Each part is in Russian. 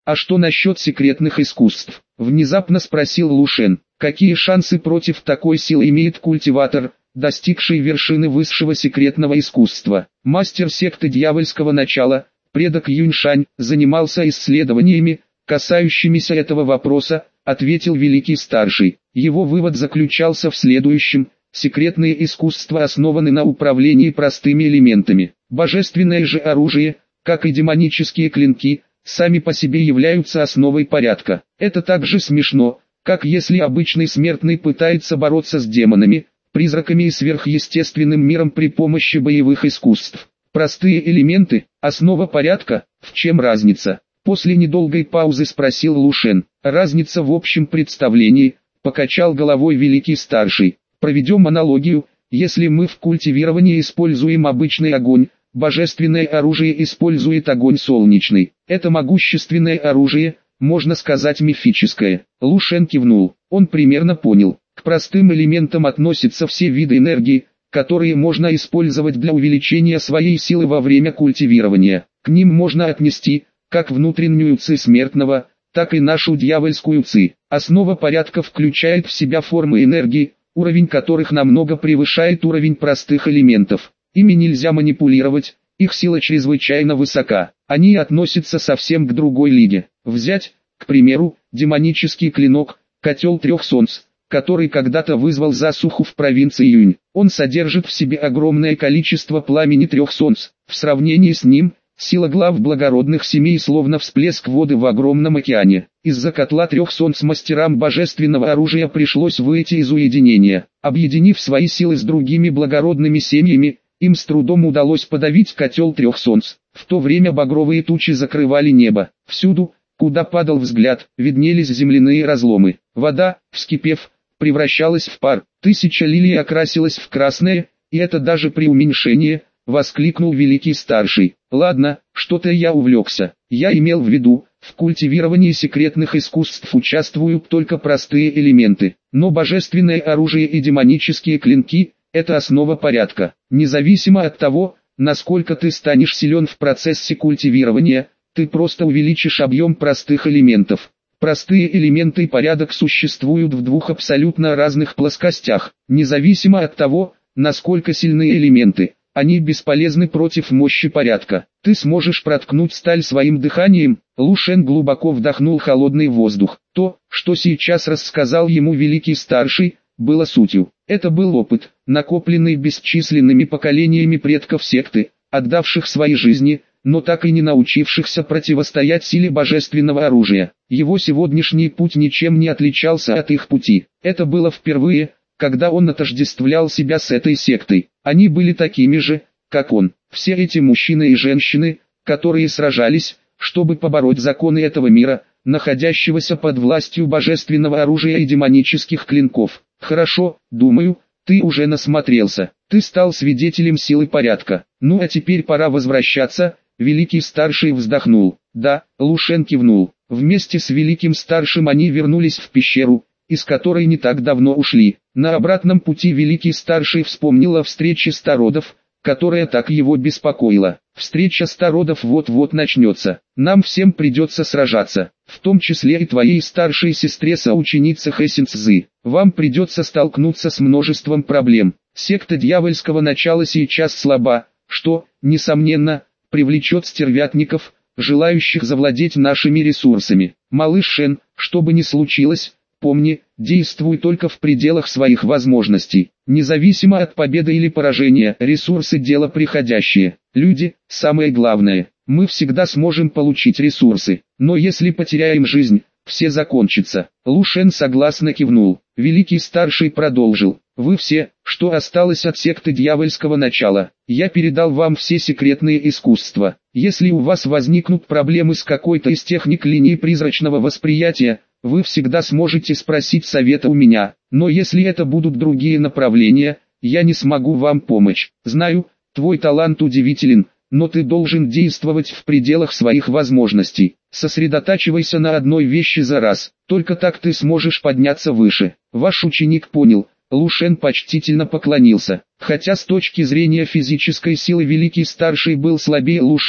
«А что насчет секретных искусств?» – внезапно спросил Лушен. «Какие шансы против такой силы имеет культиватор, достигший вершины высшего секретного искусства?» Мастер секты дьявольского начала, предок Юньшань, занимался исследованиями, касающимися этого вопроса, ответил Великий Старший. Его вывод заключался в следующем: секретные искусства основаны на управлении простыми элементами. Божественное же оружие, как и демонические клинки, сами по себе являются основой порядка. Это так же смешно, как если обычный смертный пытается бороться с демонами, призраками и сверхъестественным миром при помощи боевых искусств. Простые элементы – основа порядка, в чем разница? После недолгой паузы спросил Лушен. Разница в общем представлении, покачал головой Великий Старший. Проведем аналогию: если мы в культивировании используем обычный огонь, божественное оружие использует огонь солнечный. Это могущественное оружие, можно сказать мифическое. Лушен кивнул. Он примерно понял. К простым элементам относятся все виды энергии, которые можно использовать для увеличения своей силы во время культивирования. К ним можно отнести как внутреннюю ци смертного, так и нашу дьявольскую ци. Основа порядка включает в себя формы энергии, уровень которых намного превышает уровень простых элементов. Ими нельзя манипулировать, их сила чрезвычайно высока. Они относятся совсем к другой лиге. Взять, к примеру, демонический клинок, котел трех солнц, который когда-то вызвал засуху в провинции Юнь. Он содержит в себе огромное количество пламени трех солнц. В сравнении с ним, сила глав благородных семей словно всплеск воды в огромном океане. Из-за котла трех солнц мастерам божественного оружия пришлось выйти из уединения. Объединив свои силы с другими благородными семьями, им с трудом удалось подавить котел трех солнц. В то время багровые тучи закрывали небо. Всюду, куда падал взгляд, виднелись земляные разломы. Вода, вскипев, превращалась в пар. 1000 лилий окрасилась в красное, и это даже при уменьшении, воскликнул Великий Старший. Ладно, что-то я увлекся. Я имел в виду, в культивировании секретных искусств участвуют только простые элементы. Но божественное оружие и демонические клинки – это основа порядка. Независимо от того, насколько ты станешь силен в процессе культивирования, ты просто увеличишь объем простых элементов. Простые элементы и порядок существуют в двух абсолютно разных плоскостях. Независимо от того, насколько сильны элементы, они бесполезны против мощи порядка. Ты сможешь проткнуть сталь своим дыханием. Лушен глубоко вдохнул холодный воздух. То, что сейчас рассказал ему Великий Старший, было сутью. Это был опыт, накопленный бесчисленными поколениями предков секты, отдавших свои жизни, но так и не научившихся противостоять силе божественного оружия. Его сегодняшний путь ничем не отличался от их пути. Это было впервые, когда он отождествлял себя с этой сектой. Они были такими же, как он. Все эти мужчины и женщины, которые сражались, чтобы побороть законы этого мира, находящегося под властью божественного оружия и демонических клинков. Хорошо, думаю, ты уже насмотрелся. Ты стал свидетелем силы порядка. Ну а теперь пора возвращаться. Великий Старший вздохнул. Да, Лушен кивнул. Вместе с Великим Старшим они вернулись в пещеру, из которой не так давно ушли. На обратном пути Великий Старший вспомнил о встрече стародов, которая так его беспокоила. Встреча стародов вот-вот начнется. Нам всем придется сражаться, в том числе и твоей старшей сестре-соученице Хэсин Цзы. Вам придется столкнуться с множеством проблем. Секта дьявольского начала сейчас слаба, что, несомненно, привлечет стервятников, желающих завладеть нашими ресурсами. Малыш Шен, что бы ни случилось, помни, действуй только в пределах своих возможностей. Независимо от победы или поражения, ресурсы – дело приходящее. Люди – самое главное. Мы всегда сможем получить ресурсы, но если потеряем жизнь, все закончится. Лушен согласно кивнул. Великий Старший продолжил. Вы все, что осталось от секты дьявольского начала, я передал вам все секретные искусства. Если у вас возникнут проблемы с какой-то из техник линии призрачного восприятия, вы всегда сможете спросить совета у меня, но если это будут другие направления, я не смогу вам помочь. Знаю, твой талант удивителен, но ты должен действовать в пределах своих возможностей. Сосредотачивайся на одной вещи за раз, только так ты сможешь подняться выше. Ваш ученик понял. Лушен почтительно поклонился. Хотя с точки зрения физической силы Великий Старший был слабее Лушена,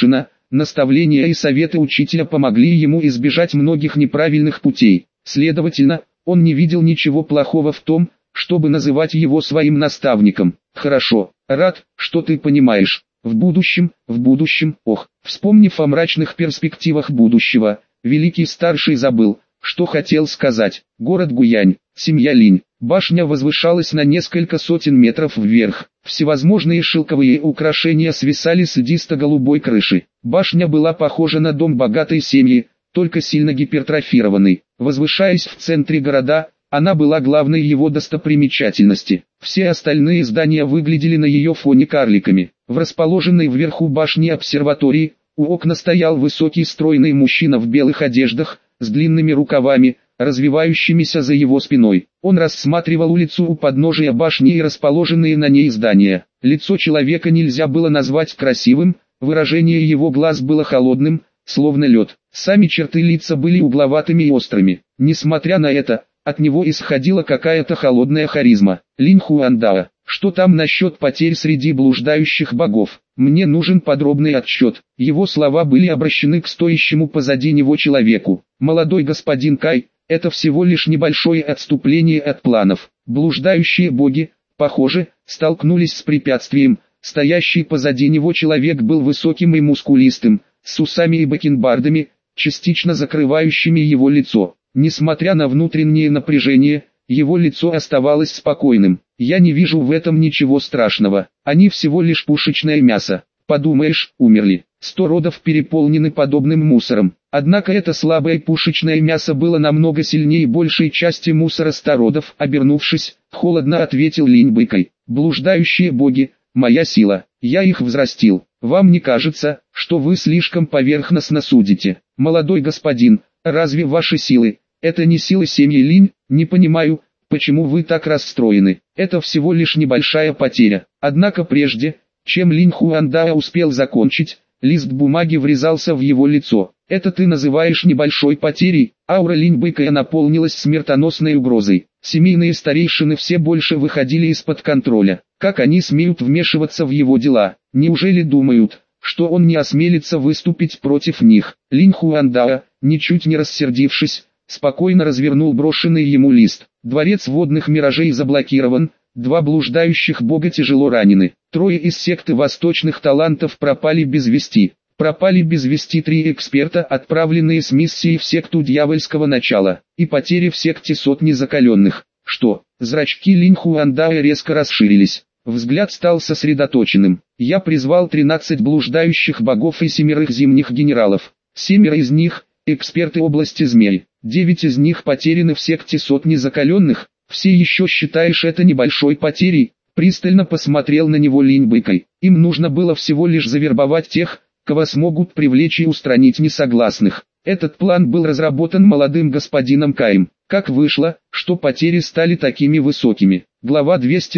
наставления и советы учителя помогли ему избежать многих неправильных путей. Следовательно, он не видел ничего плохого в том, чтобы называть его своим наставником. Хорошо, рад, что ты понимаешь. В будущем, вспомнив о мрачных перспективах будущего, великий старший забыл, что хотел сказать. Город Гуянь, семья Линь. Башня возвышалась на несколько сотен метров вверх. Всевозможные шелковые украшения свисали с льдисто-голубой крыши. Башня была похожа на дом богатой семьи, только сильно гипертрофированный. Возвышаясь в центре города, она была главной его достопримечательности. Все остальные здания выглядели на ее фоне карликами. В расположенной вверху башни обсерватории, у окна стоял высокий стройный мужчина в белых одеждах, с длинными рукавами, развивающимися за его спиной. Он рассматривал улицу у подножия башни и расположенные на ней здания. Лицо человека нельзя было назвать красивым, выражение его глаз было холодным, словно лед. Сами черты лица были угловатыми и острыми. Несмотря на это, от него исходила какая-то холодная харизма. Линь Хуандао, что там насчет потерь среди блуждающих богов? Мне нужен подробный отчет. Его слова были обращены к стоящему позади него человеку. Молодой господин Кай, это всего лишь небольшое отступление от планов. Блуждающие боги, похоже, столкнулись с препятствием. Стоящий позади него человек был высоким и мускулистым, с усами и бакенбардами, частично закрывающими его лицо. Несмотря на внутреннее напряжение, его лицо оставалось спокойным. Я не вижу в этом ничего страшного. Они всего лишь пушечное мясо. Подумаешь, умерли. 100 родов переполнены подобным мусором. Однако это слабое пушечное мясо было намного сильнее большей части мусора 100 родов. Обернувшись, холодно ответил Линь Бэкэй. Блуждающие боги, моя сила. Я их взрастил. Вам не кажется, что вы слишком поверхностно судите? Молодой господин, разве ваши силы, это не силы семьи Линь? Не понимаю, почему вы так расстроены. Это всего лишь небольшая потеря. Однако прежде, чем Линь Хуандао успел закончить, лист бумаги врезался в его лицо. Это ты называешь небольшой потерей? Аура Линь Бэкэя наполнилась смертоносной угрозой. Семейные старейшины все больше выходили из-под контроля. Как они смеют вмешиваться в его дела? Неужели думают, что он не осмелится выступить против них? Линь Хуандао, ничуть не рассердившись, спокойно развернул брошенный ему лист. Дворец водных миражей заблокирован, 2 блуждающих бога тяжело ранены. 3 из секты восточных талантов пропали без вести. Пропали без вести 3 эксперта, отправленные с миссией в секту дьявольского начала. И потери в секте сотни закаленных. Что? Зрачки Линь Хуандао резко расширились. Взгляд стал сосредоточенным. Я призвал 13 блуждающих богов и 7 зимних генералов. 7 из них – эксперты области змей. 9 из них потеряны в секте сотни закаленных. Все еще считаешь это небольшой потерей? Пристально посмотрел на него Линь Бэкэй. Им нужно было всего лишь завербовать тех, кого смогут привлечь и устранить несогласных. Этот план был разработан молодым господином Каем. Как вышло, что потери стали такими высокими? Глава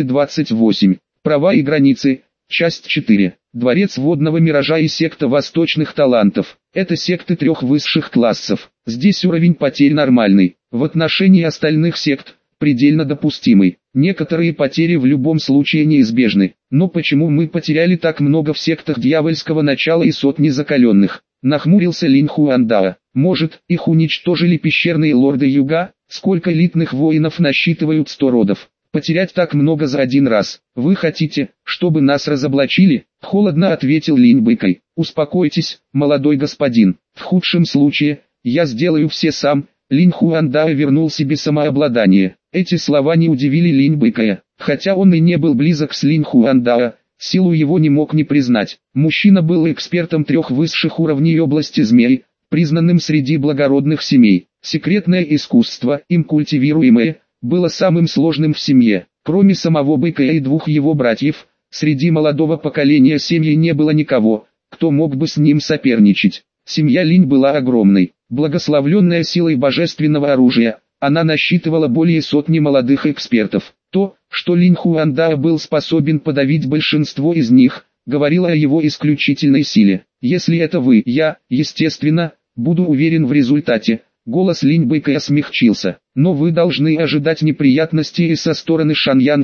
228. Права и границы. Часть 4. Дворец водного миража и секта восточных талантов. Это секты 3 высших классов. Здесь уровень потерь нормальный. В отношении остальных сект – предельно допустимый. Некоторые потери в любом случае неизбежны. Но почему мы потеряли так много в сектах дьявольского начала и сотни закаленных? Нахмурился Линь Хуандао. Может, их уничтожили пещерные лорды Юга? Сколько элитных воинов насчитывают 100 родов? Потерять так много за один раз. Вы хотите, чтобы нас разоблачили? Холодно ответил Линь Бэкэй. Успокойтесь, молодой господин. В худшем случае, я сделаю все сам. Линь Хуандао вернул себе самообладание. Эти слова не удивили Линь Бэкэя. Хотя он и не был близок с Линь Хуандао, силу его не мог не признать. Мужчина был экспертом 3 высших уровней области змей, признанным среди благородных семей. Секретное искусство, им культивируемое, было самым сложным в семье. Кроме самого Бэкэя и 2 его братьев, среди молодого поколения семьи не было никого, кто мог бы с ним соперничать. Семья Линь была огромной, благословленная силой божественного оружия. Она насчитывала более сотни молодых экспертов. То, что Линь Хуандао был способен подавить большинство из них, говорило о его исключительной силе. Если это вы, я, естественно, буду уверен в результате. Голос Линь Бэкэя смягчился. Но вы должны ожидать неприятностей и со стороны Шаньян Фэй.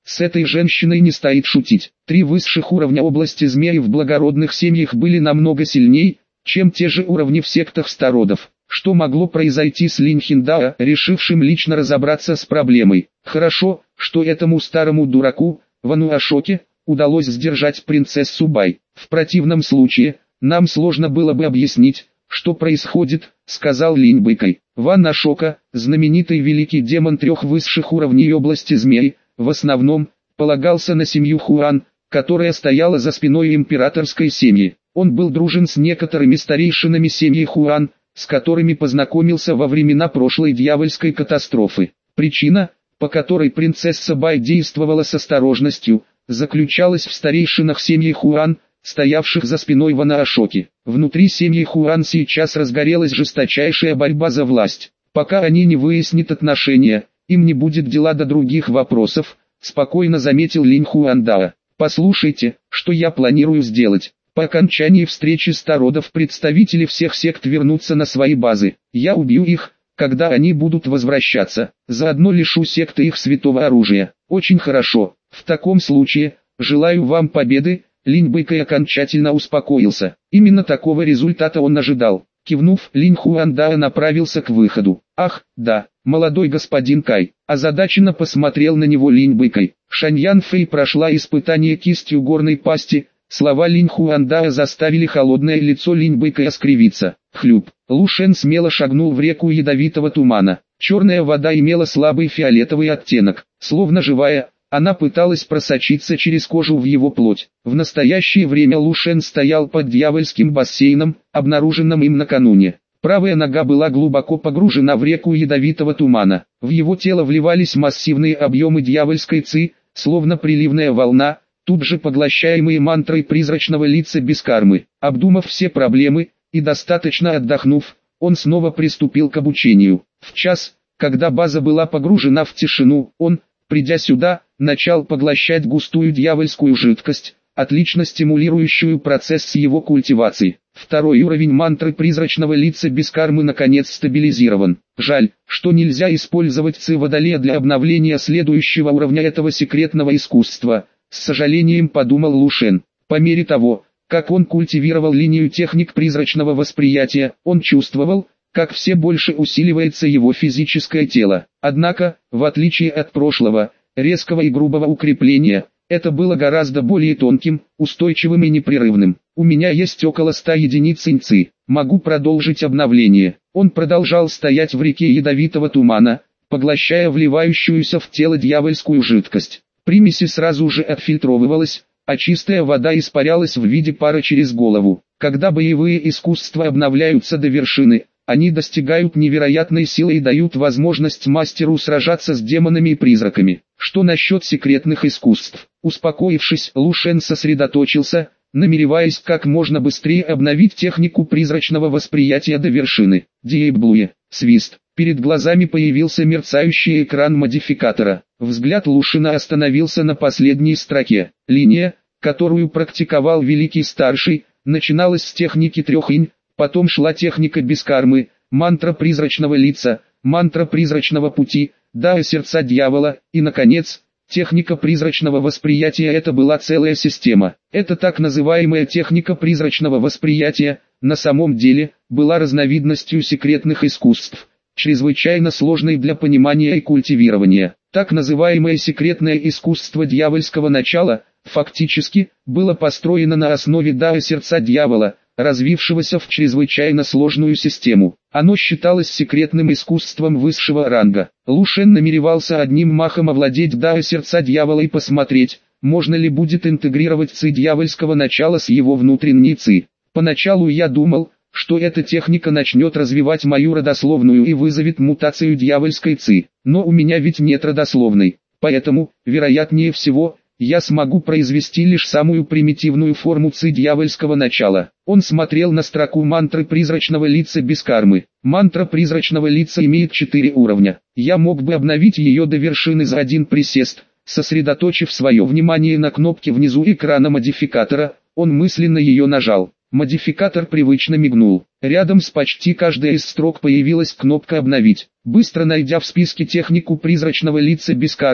С этой женщиной не стоит шутить. 3 высших уровня области змеи в благородных семьях были намного сильней, чем те же уровни в сектах стародов. Что могло произойти с Линь Хиндао, решившим лично разобраться с проблемой? Хорошо, что этому старому дураку, Вану Ашоке, удалось сдержать принцессу Бай. В противном случае, нам сложно было бы объяснить, что происходит, сказал Линь Бэйкай. Ван Ашока, знаменитый великий демон 3 высших уровней области змей, в основном, полагался на семью Хуан, которая стояла за спиной императорской семьи. Он был дружен с некоторыми старейшинами семьи Хуан, с которыми познакомился во времена прошлой дьявольской катастрофы. Причина, по которой принцесса Бай действовала с осторожностью, заключалась в старейшинах семьи Хуан, стоявших за спиной Вана Ашоки. Внутри семьи Хуан сейчас разгорелась жесточайшая борьба за власть. Пока они не выяснят отношения, им не будет дела до других вопросов, спокойно заметил Линь Хуандао. Послушайте, что я планирую сделать. По окончании встречи стародов представители всех сект вернутся на свои базы. Я убью их, когда они будут возвращаться. Заодно лишу секты их святого оружия. Очень хорошо. В таком случае, желаю вам победы. Линь Бэйкай окончательно успокоился. Именно такого результата он ожидал. Кивнув, Линь Хуандао направился к выходу. Ах, да, молодой господин Кай. Озадаченно посмотрел на него Линь Бэйкай. Шаньян Фэй прошла испытание кистью горной пасти. Слова Линь Хуандао заставили холодное лицо Линь Бэйкая скривиться. Хлюп. Лу Шен смело шагнул в реку ядовитого тумана. Черная вода имела слабый фиолетовый оттенок. Словно живая, она пыталась просочиться через кожу в его плоть. В настоящее время Лу Шен стоял под дьявольским бассейном, обнаруженным им накануне. Правая нога была глубоко погружена в реку ядовитого тумана. В его тело вливались массивные объемы дьявольской ци, словно приливная волна, тут же поглощаемые мантрой призрачного лица без кармы. Обдумав все проблемы и достаточно отдохнув, он снова приступил к обучению. В час, когда база была погружена в тишину, он, придя сюда, начал поглощать густую дьявольскую жидкость, отлично стимулирующую процесс его культивации. 2-й уровень мантры призрачного лица без кармы наконец стабилизирован. Жаль, что нельзя использовать ци Водолея для обновления следующего уровня этого секретного искусства. С сожалением подумал Лу Шен. По мере того, как он культивировал линию техник призрачного восприятия, он чувствовал, как все больше усиливается его физическое тело. Однако, в отличие от прошлого, резкого и грубого укрепления, это было гораздо более тонким, устойчивым и непрерывным. У меня есть около 100 единиц инци. Могу продолжить обновление. Он продолжал стоять в реке ядовитого тумана, поглощая вливающуюся в тело дьявольскую жидкость. Примеси сразу же отфильтровывалась, а чистая вода испарялась в виде пара через голову. Когда боевые искусства обновляются до вершины, они достигают невероятной силы и дают возможность мастеру сражаться с демонами и призраками. Что насчет секретных искусств? Успокоившись, Лу Шен сосредоточился, намереваясь как можно быстрее обновить технику призрачного восприятия до вершины. Диэйблуе. Свист. Перед глазами появился мерцающий экран модификатора. Взгляд Лу Шена остановился на последней строке. Линия, которую практиковал Великий Старший, начиналась с техники 3 инь, потом шла техника без кармы, мантра призрачного лица, мантра призрачного пути, дао сердца дьявола, и наконец, техника призрачного восприятия. Это была целая система. Это так называемая техника призрачного восприятия, на самом деле, была разновидностью секретных искусств, чрезвычайно сложной для понимания и культивирования. Так называемое секретное искусство дьявольского начала, фактически, было построено на основе дао сердца дьявола, развившегося в чрезвычайно сложную систему. Оно считалось секретным искусством высшего ранга. Лу Шен намеревался одним махом овладеть дао сердца дьявола и посмотреть, можно ли будет интегрировать ци дьявольского начала с его внутренней ци. Поначалу я думал, что эта техника начнет развивать мою родословную и вызовет мутацию дьявольской ци. Но у меня ведь нет родословной, поэтому, вероятнее всего, я смогу произвести лишь самую примитивную форму ци дьявольского начала. Он смотрел на строку мантры призрачного лица без кармы. Мантра призрачного лица имеет 4 уровня. Я мог бы обновить ее до вершины за один присест. Сосредоточив свое внимание на кнопке внизу экрана модификатора, он мысленно ее нажал. Модификатор привычно мигнул. Рядом с почти каждой из строк появилась кнопка «Обновить». Быстро найдя в списке технику призрачного лица без кармы,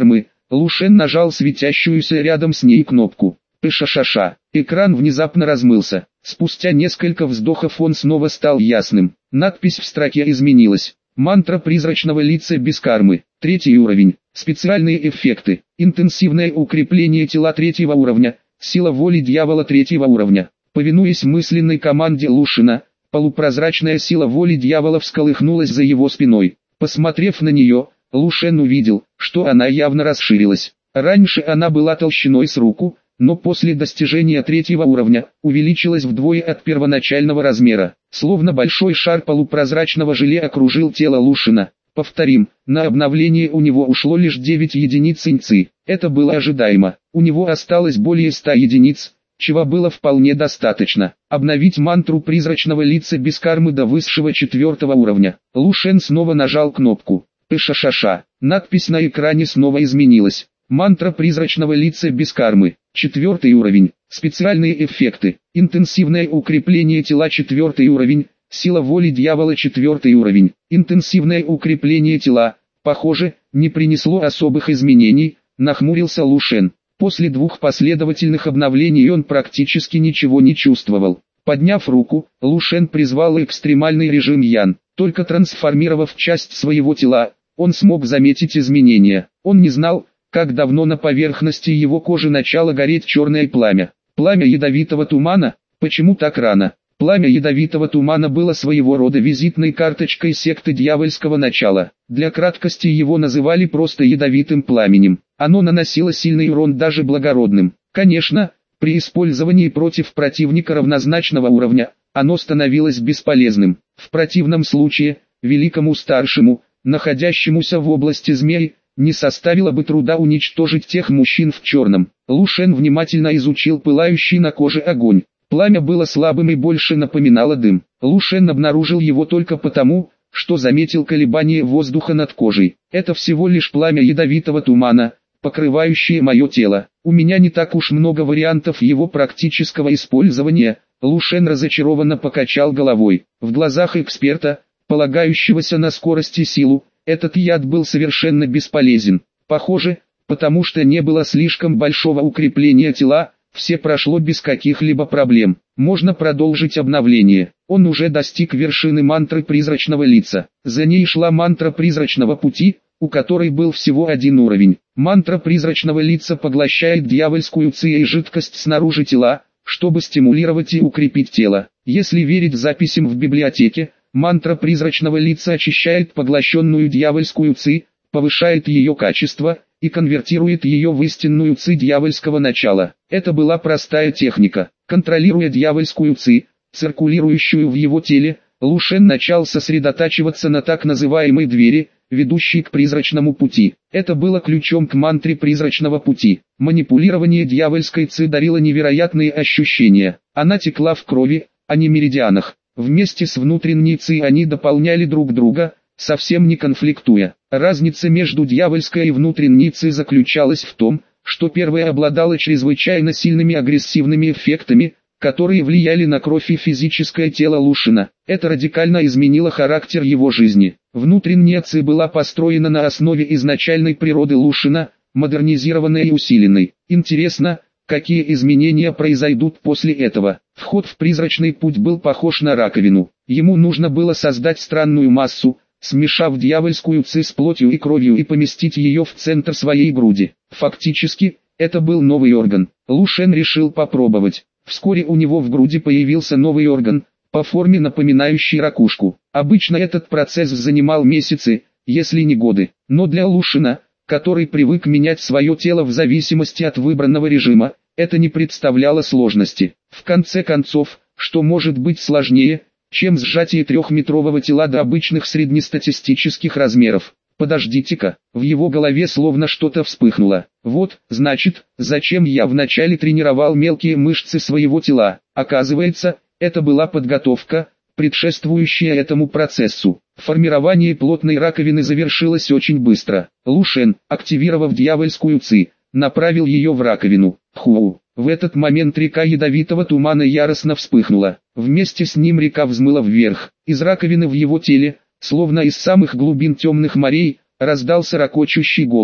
Лушен нажал светящуюся рядом с ней кнопку. Пшшш. Экран внезапно размылся. Спустя несколько вздохов он снова стал ясным. Надпись в строке изменилась. Мантра призрачного лица без кармы. 3 уровень. Специальные эффекты. Интенсивное укрепление тела 3 уровня. Сила воли дьявола 3 уровня. Повинуясь мысленной команде Лушена, полупрозрачная сила воли дьявола всколыхнулась за его спиной. Посмотрев на нее, Лушен увидел, что она явно расширилась. Раньше она была толщиной с руку, но после достижения 3 уровня, увеличилась вдвое от первоначального размера. Словно большой шар полупрозрачного желе окружил тело Лушена. Повторим, на обновление у него ушло лишь 9 единиц инци. Это было ожидаемо. У него осталось более 100 единиц, чего было вполне достаточно. Обновить мантру призрачного лица без кармы до высшего 4 уровня. Лушен снова нажал кнопку. Пшшш. Надпись на экране снова изменилась. Мантра призрачного лица без кармы. 4 уровень. Специальные эффекты. Интенсивное укрепление тела 4 уровень. Сила воли дьявола 4 уровень. Интенсивное укрепление тела, похоже, не принесло особых изменений, нахмурился Лушен. После 2 последовательных обновлений он практически ничего не чувствовал. Подняв руку, Лушен призвал экстремальный режим Ян. Только трансформировав часть своего тела, он смог заметить изменения. Он не знал, как давно на поверхности его кожи начало гореть черное пламя. Пламя ядовитого тумана? Почему так рано? Пламя ядовитого тумана было своего рода визитной карточкой секты дьявольского начала. Для краткости его называли просто ядовитым пламенем. Оно наносило сильный урон даже благородным. Конечно, при использовании против противника равнозначного уровня, оно становилось бесполезным. В противном случае, великому старшему, находящемуся в области змей, не составило бы труда уничтожить тех мужчин в черном. Лушен внимательно изучил пылающий на коже огонь. Пламя было слабым и больше напоминало дым. Лушен обнаружил его только потому, что заметил колебание воздуха над кожей. Это всего лишь пламя ядовитого тумана, покрывающее мое тело. У меня не так уж много вариантов его практического использования. Лушен разочарованно покачал головой. В глазах эксперта, полагающегося на скорость и силу, этот яд был совершенно бесполезен. Похоже, потому что не было слишком большого укрепления тела, все прошло без каких-либо проблем. Можно продолжить обновление. Он уже достиг вершины мантры призрачного лица. За ней шла мантра призрачного пути, у которой был всего 1 уровень. Мантра призрачного лица поглощает дьявольскую ци и жидкость снаружи тела, чтобы стимулировать и укрепить тело. Если верить записям в библиотеке, мантра призрачного лица очищает поглощенную дьявольскую ци, повышает ее качество и конвертирует ее в истинную ци дьявольского начала. Это была простая техника. Контролируя дьявольскую ци, циркулирующую в его теле, Лушен начал сосредотачиваться на так называемой двери, ведущей к призрачному пути. Это было ключом к мантре призрачного пути. Манипулирование дьявольской ци дарило невероятные ощущения. Она текла в крови, а не меридианах. Вместе с внутренней ци они дополняли друг друга, совсем не конфликтуя. Разница между дьявольской и внутренней ци заключалась в том, что первая обладала чрезвычайно сильными агрессивными эффектами, которые влияли на кровь и физическое тело Лушена. Это радикально изменило характер его жизни. Внутренняя ци была построена на основе изначальной природы Лушена, модернизированной и усиленной. Интересно, какие изменения произойдут после этого. Вход в призрачный путь был похож на раковину. Ему нужно было создать странную массу, смешав дьявольскую ци с плотью и кровью и поместить ее в центр своей груди. Фактически, это был новый орган. Лушен решил попробовать. Вскоре у него в груди появился новый орган, по форме напоминающий ракушку. Обычно этот процесс занимал месяцы, если не годы. Но для Лушена, который привык менять свое тело в зависимости от выбранного режима, это не представляло сложности. В конце концов, что может быть сложнее, чем сжатие 3-метрового тела до обычных среднестатистических размеров? Подождите-ка, в его голове словно что-то вспыхнуло. Вот, значит, зачем я вначале тренировал мелкие мышцы своего тела. Оказывается, это была подготовка, предшествующая этому процессу. Формирование плотной раковины завершилось очень быстро. Лушен, активировав дьявольскую ци, направил ее в раковину. Ху! В этот момент река ядовитого тумана яростно вспыхнула. Вместе с ним река взмыла вверх. Из раковины в его теле, словно из самых глубин темных морей, раздался ракочущий голос.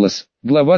Глава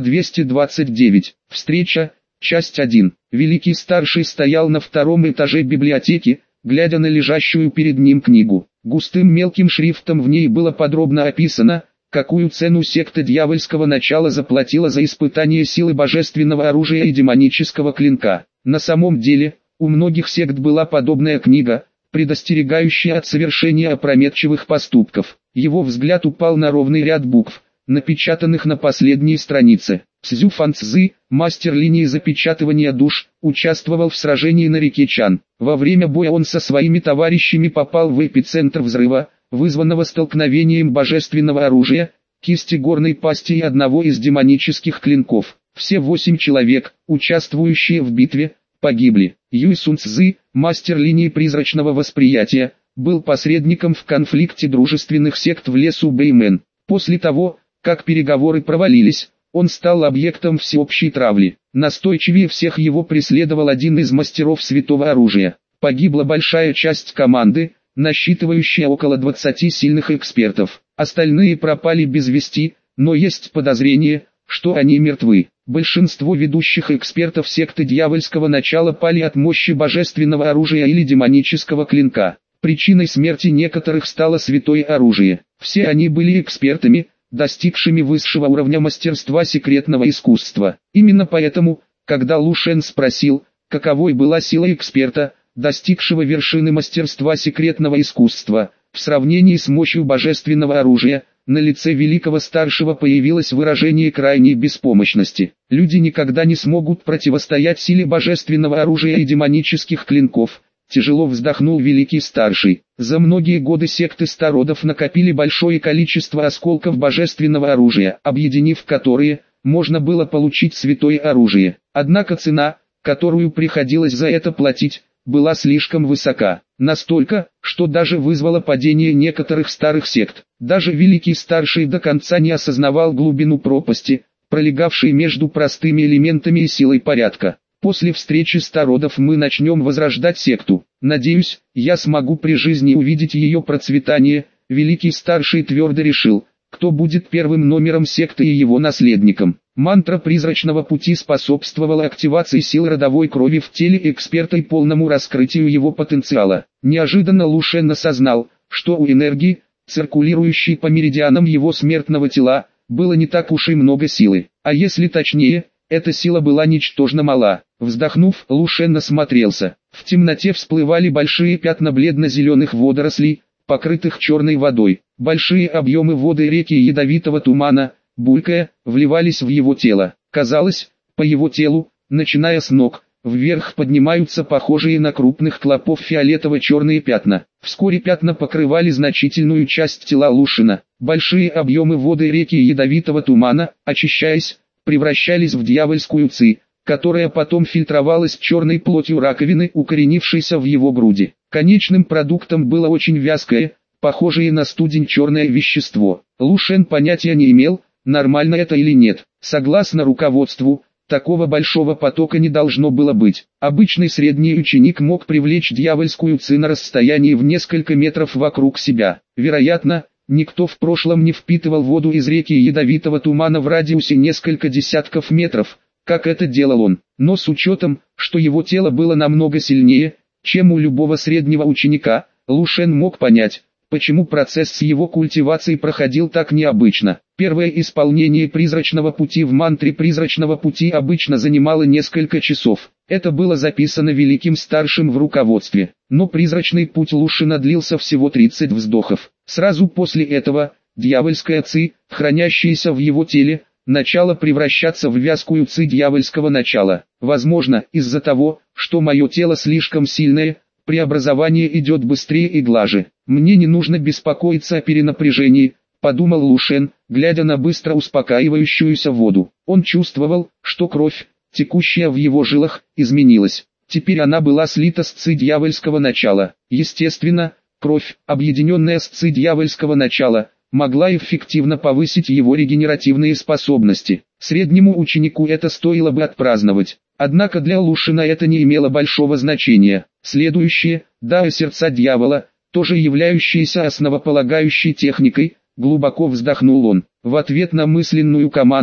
229. Встреча. Часть 1. Великий Старший стоял на втором этаже библиотеки, глядя на лежащую перед ним книгу. Густым мелким шрифтом в ней было подробно описано, какую цену секта дьявольского начала заплатила за испытание силы божественного оружия и демонического клинка. На самом деле, у многих сект была подобная книга, предостерегающая от совершения опрометчивых поступков. Его взгляд упал на ровный ряд букв, напечатанных на последней странице. Цзю Фанцзы, мастер линии запечатывания душ, участвовал в сражении на реке Чан. Во время боя он со своими товарищами попал в эпицентр взрыва, вызванного столкновением божественного оружия, кисти горной пасти и одного из демонических клинков. Все 8 человек, участвующие в битве, погибли. Юй Сун Цзы, мастер линии призрачного восприятия, был посредником в конфликте дружественных сект в лесу Бэймэн. После того, как переговоры провалились, он стал объектом всеобщей травли. Настойчивее всех его преследовал один из мастеров святого оружия. Погибла большая часть команды, насчитывающая около 20 сильных экспертов. Остальные пропали без вести, но есть подозрение, что они мертвы. Большинство ведущих экспертов секты дьявольского начала пали от мощи божественного оружия или демонического клинка. Причиной смерти некоторых стало святое оружие. Все они были экспертами, достигшими высшего уровня мастерства секретного искусства. Именно поэтому, когда Лу Шен спросил, каковой была сила эксперта, достигшего вершины мастерства секретного искусства, в сравнении с мощью божественного оружия, на лице великого старшего появилось выражение крайней беспомощности. Люди никогда не смогут противостоять силе божественного оружия и демонических клинков. Тяжело вздохнул великий старший. За многие годы секты стародов накопили большое количество осколков божественного оружия, объединив которые, можно было получить святое оружие. Однако цена, которую приходилось за это платить, была слишком высока. Настолько, что даже вызвало падение некоторых старых сект. Даже великий старший до конца не осознавал глубину пропасти, пролегавшей между простыми элементами и силой порядка. После встречи стародов мы начнем возрождать секту. Надеюсь, я смогу при жизни увидеть ее процветание. Великий старший твердо решил, кто будет первым номером секты и его наследником. Мантра призрачного пути способствовала активации сил родовой крови в теле эксперта и полному раскрытию его потенциала. Неожиданно Лу Шен осознал, что у энергии, циркулирующей по меридианам его смертного тела, было не так уж и много силы. А если точнее, эта сила была ничтожно мала. Вздохнув, Лу Шен осмотрелся. В темноте всплывали большие пятна бледно-зеленых водорослей, покрытых черной водой. Большие объемы воды реки и ядовитого тумана, булькая, вливались в его тело. Казалось, по его телу, начиная с ног, вверх поднимаются похожие на крупных клопов фиолетово-черные пятна. Вскоре пятна покрывали значительную часть тела Лу Шена. Большие объемы воды реки и ядовитого тумана, очищаясь, превращались в дьявольскую ци, которая потом фильтровалась черной плотью раковины, укоренившейся в его груди. Конечным продуктом было очень вязкое, похожее на студень черное вещество. Лу Шен понятия не имел, нормально это или нет. Согласно руководству, такого большого потока не должно было быть. Обычный средний ученик мог привлечь дьявольскую ци на расстоянии в несколько метров вокруг себя. Вероятно, никто в прошлом не впитывал воду из реки и ядовитого тумана в радиусе несколько десятков метров, как это делал он. Но с учетом, что его тело было намного сильнее, чем у любого среднего ученика, Лу Шен мог понять, почему процесс с его культивацией проходил так необычно. Первое исполнение призрачного пути в мантре призрачного пути обычно занимало несколько часов. Это было записано великим старшим в руководстве. Но призрачный путь Лу Шена длился всего 30 вздохов. Сразу после этого, дьявольская ци, хранящаяся в его теле, начала превращаться в вязкую ци дьявольского начала. Возможно, из-за того, что мое тело слишком сильное, преобразование идет быстрее и глаже. Мне не нужно беспокоиться о перенапряжении, подумал Лу Шен, глядя на быстро успокаивающуюся воду. Он чувствовал, что кровь, текущая в его жилах, изменилась. Теперь она была слита с ци дьявольского начала. Естественно, кровь, объединенная с ци дьявольского начала, могла эффективно повысить его регенеративные способности. Среднему ученику это стоило бы отпраздновать. Однако для Лу Шена это не имело большого значения. Следующее, да, сердца дьявола, тоже являющиеся основополагающей техникой, глубоко вздохнул он. В ответ на мысленную команду,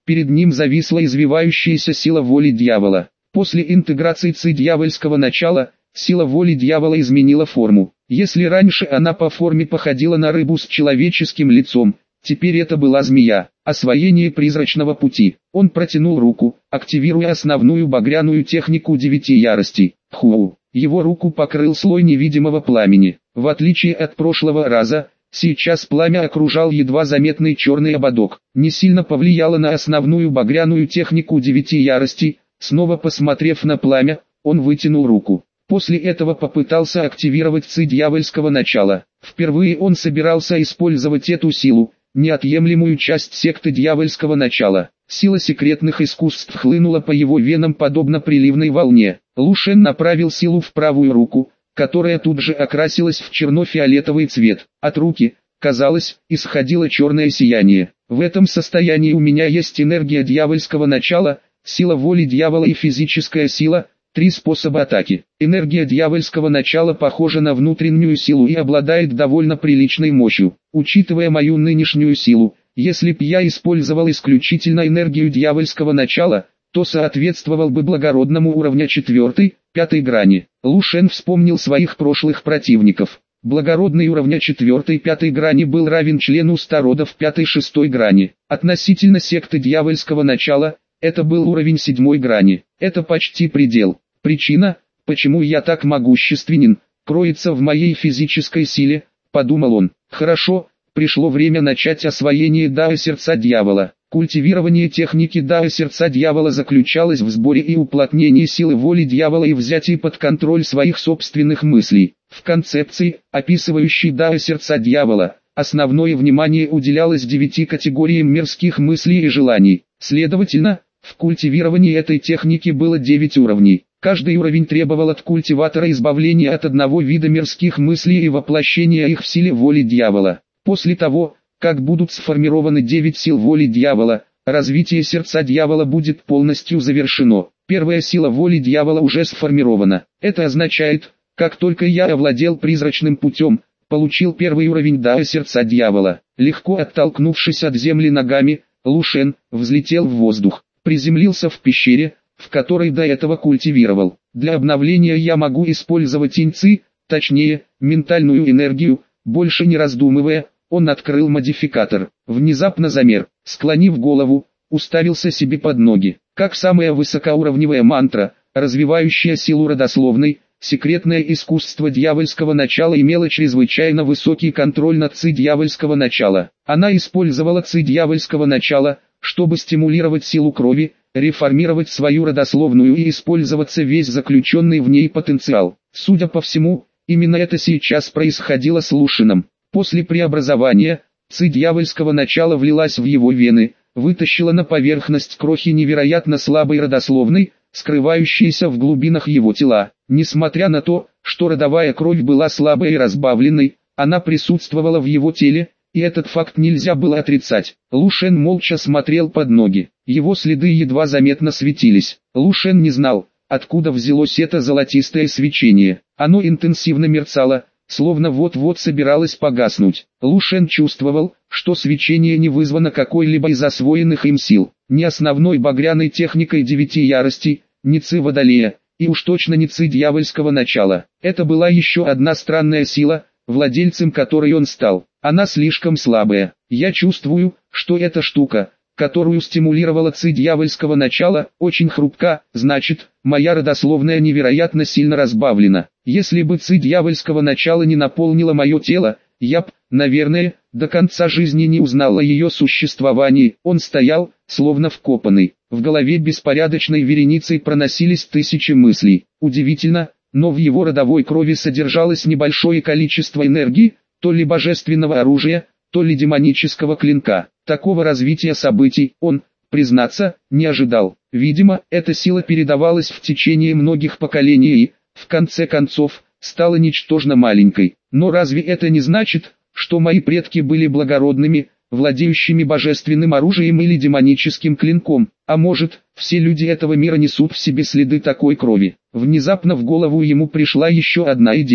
Перед ним зависла извивающаяся сила воли дьявола. После интеграции ци дьявольского начала, сила воли дьявола изменила форму. Если раньше она по форме походила на рыбу с человеческим лицом, теперь это была змея. Освоение призрачного пути. Он протянул руку, активируя основную багряную технику 9 яростей. Ху! Его руку покрыл слой невидимого пламени. В отличие от прошлого раза, сейчас пламя окружал едва заметный черный ободок. Не сильно повлияло на основную багряную технику 9 яростей. Снова посмотрев на пламя, он вытянул руку. После этого попытался активировать ци дьявольского начала. Впервые он собирался использовать эту силу, неотъемлемую часть секты дьявольского начала. Сила секретных искусств хлынула по его венам подобно приливной волне. Лу Шен направил силу в правую руку, которая тут же окрасилась в черно-фиолетовый цвет. От руки, казалось, исходило черное сияние. В этом состоянии у меня есть энергия дьявольского начала, сила воли дьявола и физическая сила. 3 способа атаки. Энергия дьявольского начала похожа на внутреннюю силу и обладает довольно приличной мощью. Учитывая мою нынешнюю силу, если б я использовал исключительно энергию дьявольского начала, то соответствовал бы благородному уровня 4-5 грани. Лу Шен вспомнил своих прошлых противников. Благородный уровня 4-5 грани был равен члену стародов 5-6 грани. Относительно секты дьявольского начала, это был уровень 7 грани. Это почти предел. Причина, почему я так могущественен, кроется в моей физической силе, подумал он. Хорошо, пришло время начать освоение Дао сердца дьявола. Культивирование техники Дао сердца дьявола заключалось в сборе и уплотнении силы воли дьявола и взятии под контроль своих собственных мыслей. В концепции, описывающей Дао сердца дьявола, основное внимание уделялось 9 категориям мирских мыслей и желаний. Следовательно, в культивировании этой техники было 9 уровней. Каждый уровень требовал от культиватора избавления от одного вида мирских мыслей и воплощения их в силе воли дьявола. После того, как будут сформированы 9 сил воли дьявола, развитие сердца дьявола будет полностью завершено. Первая сила воли дьявола уже сформирована. Это означает, как только я овладел призрачным путем, получил первый уровень Дао сердца дьявола. Легко оттолкнувшись от земли ногами, Лу Шен взлетел в воздух, приземлился в пещере, в которой до этого культивировал. Для обновления я могу использовать инь-ци, точнее, ментальную энергию. Больше не раздумывая, он открыл модификатор. Внезапно замер, склонив голову, уставился себе под ноги. Как самая высокоуровневая мантра, развивающая силу родословной, секретное искусство дьявольского начала имело чрезвычайно высокий контроль над ци дьявольского начала. Она использовала ци дьявольского начала, чтобы стимулировать силу крови, реформировать свою родословную и использоваться весь заключенный в ней потенциал. Судя по всему, именно это сейчас происходило с Лу Шеном. После преобразования, ци дьявольского начала влилась в его вены, вытащила на поверхность крохи невероятно слабой родословной, скрывающейся в глубинах его тела. Несмотря на то, что родовая кровь была слабой и разбавленной, она присутствовала в его теле, и этот факт нельзя было отрицать. Лу Шен молча смотрел под ноги. Его следы едва заметно светились. Лу Шен не знал, откуда взялось это золотистое свечение. Оно интенсивно мерцало, словно вот-вот собиралось погаснуть. Лу Шен чувствовал, что свечение не вызвано какой-либо из освоенных им сил. Ни основной багряной техникой 9 яростей, ни ци водолея, и уж точно не ци дьявольского начала. Это была еще одна странная сила, владельцем которой он стал. Она слишком слабая. Я чувствую, что эта штука, которую стимулировала ци дьявольского начала, очень хрупка, значит, моя родословная невероятно сильно разбавлена. Если бы ци дьявольского начала не наполнила мое тело, я б, наверное, до конца жизни не узнал о ее существовании. Он стоял, словно вкопанный. В голове беспорядочной вереницей проносились тысячи мыслей. Удивительно, но в его родовой крови содержалось небольшое количество энергии, то ли божественного оружия, то ли демонического клинка. Такого развития событий он, признаться, не ожидал. Видимо, эта сила передавалась в течение многих поколений и, в конце концов, стала ничтожно маленькой. Но разве это не значит, что мои предки были благородными, владеющими божественным оружием или демоническим клинком? А может, все люди этого мира несут в себе следы такой крови? Внезапно в голову ему пришла еще одна идея.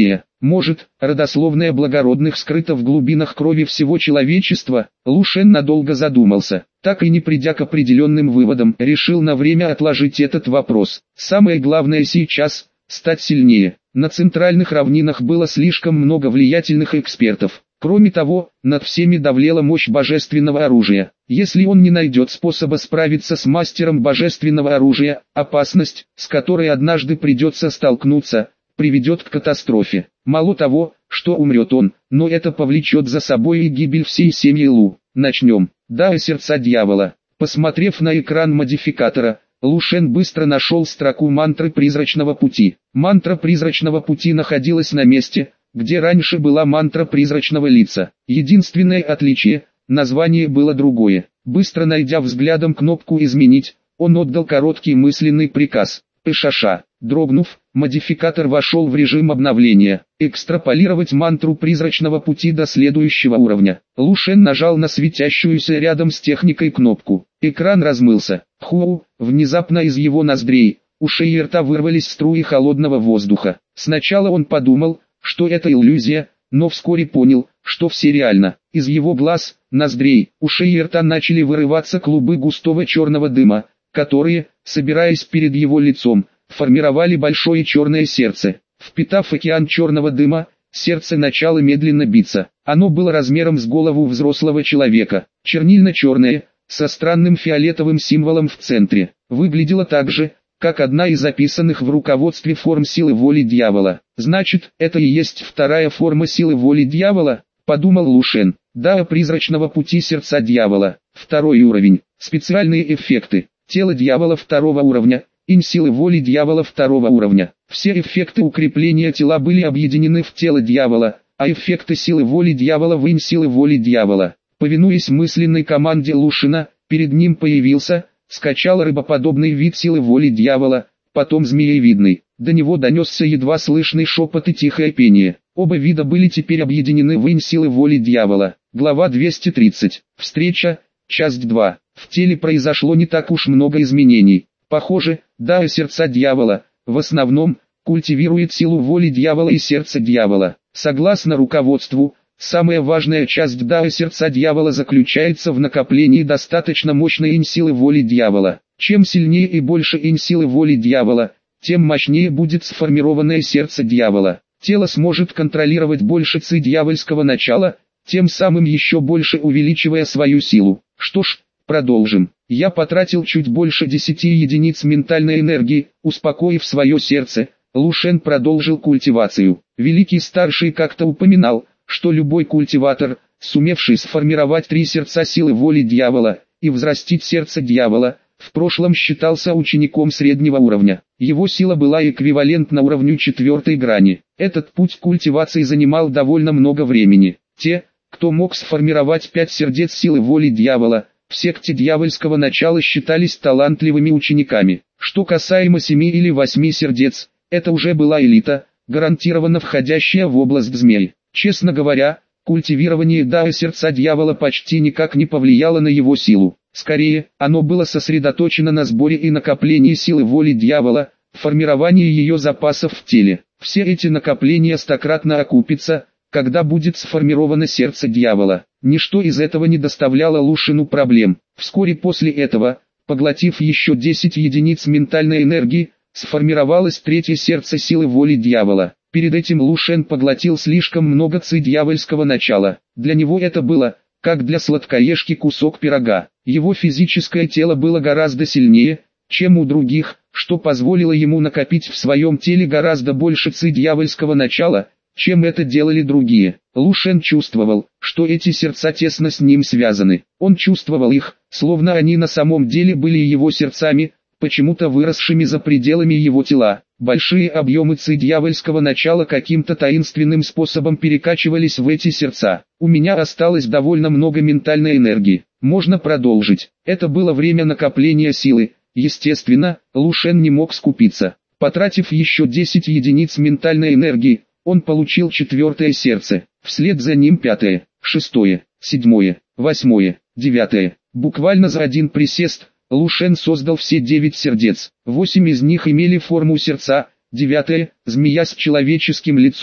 Может, родословная благородных скрыта в глубинах крови всего человечества? Лу Шен надолго задумался. Так и не придя к определенным выводам, решил на время отложить этот вопрос. Самое главное сейчас – стать сильнее. На центральных равнинах было слишком много влиятельных экспертов. Кроме того, над всеми давлела мощь божественного оружия. Если он не найдет способа справиться с мастером божественного оружия, опасность, с которой однажды придется столкнуться, приведет к катастрофе. Мало того, что умрет он, но это повлечет за собой и гибель всей семьи Лу. Начнем. Да, сердца дьявола. Посмотрев на экран модификатора, Лу Шен быстро нашел строку мантры призрачного пути. Мантра призрачного пути находилась на месте, где раньше была мантра призрачного лица. Единственное отличие – название было другое. Быстро найдя взглядом кнопку «Изменить», он отдал короткий мысленный приказ. Пышаша. Дрогнув, модификатор вошел в режим обновления. Экстраполировать мантру призрачного пути до следующего уровня. Лу Шен нажал на светящуюся рядом с техникой кнопку. Экран размылся. Хуу, внезапно из его ноздрей, ушей и рта вырвались струи холодного воздуха. Сначала он подумал, что это иллюзия, но вскоре понял, что все реально. Из его глаз, ноздрей, ушей и рта начали вырываться клубы густого черного дыма, которые, собираясь перед его лицом, формировали большое черное сердце. Впитав океан черного дыма, сердце начало медленно биться. Оно было размером с голову взрослого человека, чернильно-черное, со странным фиолетовым символом в центре. Выглядело так же, как одна из описанных в руководстве форм силы воли дьявола. Значит, это и есть вторая форма силы воли дьявола, подумал Лу Шен. Да, призрачного пути сердца дьявола. Второй уровень. Специальные эффекты. Тело дьявола второго уровня. Инь силы воли дьявола второго уровня. Все эффекты укрепления тела были объединены в тело дьявола, а эффекты силы воли дьявола в инь силы воли дьявола. Повинуясь мысленной команде Лу Шена, перед ним появился, скачал рыбоподобный вид силы воли дьявола, потом змеевидный. До него донесся едва слышный шепот и тихое пение. Оба вида были теперь объединены в инь силы воли дьявола. Глава 230. Встреча. Часть 2. В теле произошло не так уж много изменений. Похоже, да, сердца дьявола, в основном, культивирует силу воли дьявола и сердце дьявола. Согласно руководству, самая важная часть да сердца дьявола заключается в накоплении достаточно мощной инь-силы воли дьявола. Чем сильнее и больше инь-силы воли дьявола, тем мощнее будет сформированное сердце дьявола. Тело сможет контролировать больше ци дьявольского начала, тем самым еще больше увеличивая свою силу. Что ж, продолжим. Я потратил чуть больше 10 единиц ментальной энергии, успокоив свое сердце. Лу Шен продолжил культивацию. Великий Старший как-то упоминал, что любой культиватор, сумевший сформировать 3 сердца силы воли дьявола и взрастить сердце дьявола, в прошлом считался учеником среднего уровня. Его сила была эквивалентна уровню 4-й грани. Этот путь культивации занимал довольно много времени. Те, кто мог сформировать 5 сердец силы воли дьявола, в секте дьявольского начала считались талантливыми учениками. Что касаемо 7 или 8 сердец, это уже была элита, гарантированно входящая в область змей. Честно говоря, культивирование да сердца дьявола почти никак не повлияло на его силу. Скорее, оно было сосредоточено на сборе и накоплении силы воли дьявола, формировании ее запасов в теле. Все эти накопления стократно окупятся, когда будет сформировано сердце дьявола. Ничто из этого не доставляло Лу Шену проблем. Вскоре после этого, поглотив еще 10 единиц ментальной энергии, сформировалось 3-е сердце силы воли дьявола. Перед этим Лу Шен поглотил слишком много ци дьявольского начала. Для него это было, как для сладкоежки кусок пирога. Его физическое тело было гораздо сильнее, чем у других, что позволило ему накопить в своем теле гораздо больше ци дьявольского начала, чем это делали другие. Лу Шен чувствовал, что эти сердца тесно с ним связаны. Он чувствовал их, словно они на самом деле были его сердцами, почему-то выросшими за пределами его тела. Большие объемы ци дьявольского начала каким-то таинственным способом перекачивались в эти сердца. У меня осталось довольно много ментальной энергии. Можно продолжить. Это было время накопления силы. Естественно, Лу Шен не мог скупиться. Потратив еще 10 единиц ментальной энергии, он получил 4-е сердце. Вслед за ним 5-е, 6-е, 7-е, 8-е, 9-е. Буквально за один присест, Лу Шен создал все 9 сердец. 8 из них имели форму сердца, 9-е – змея с человеческим лицом,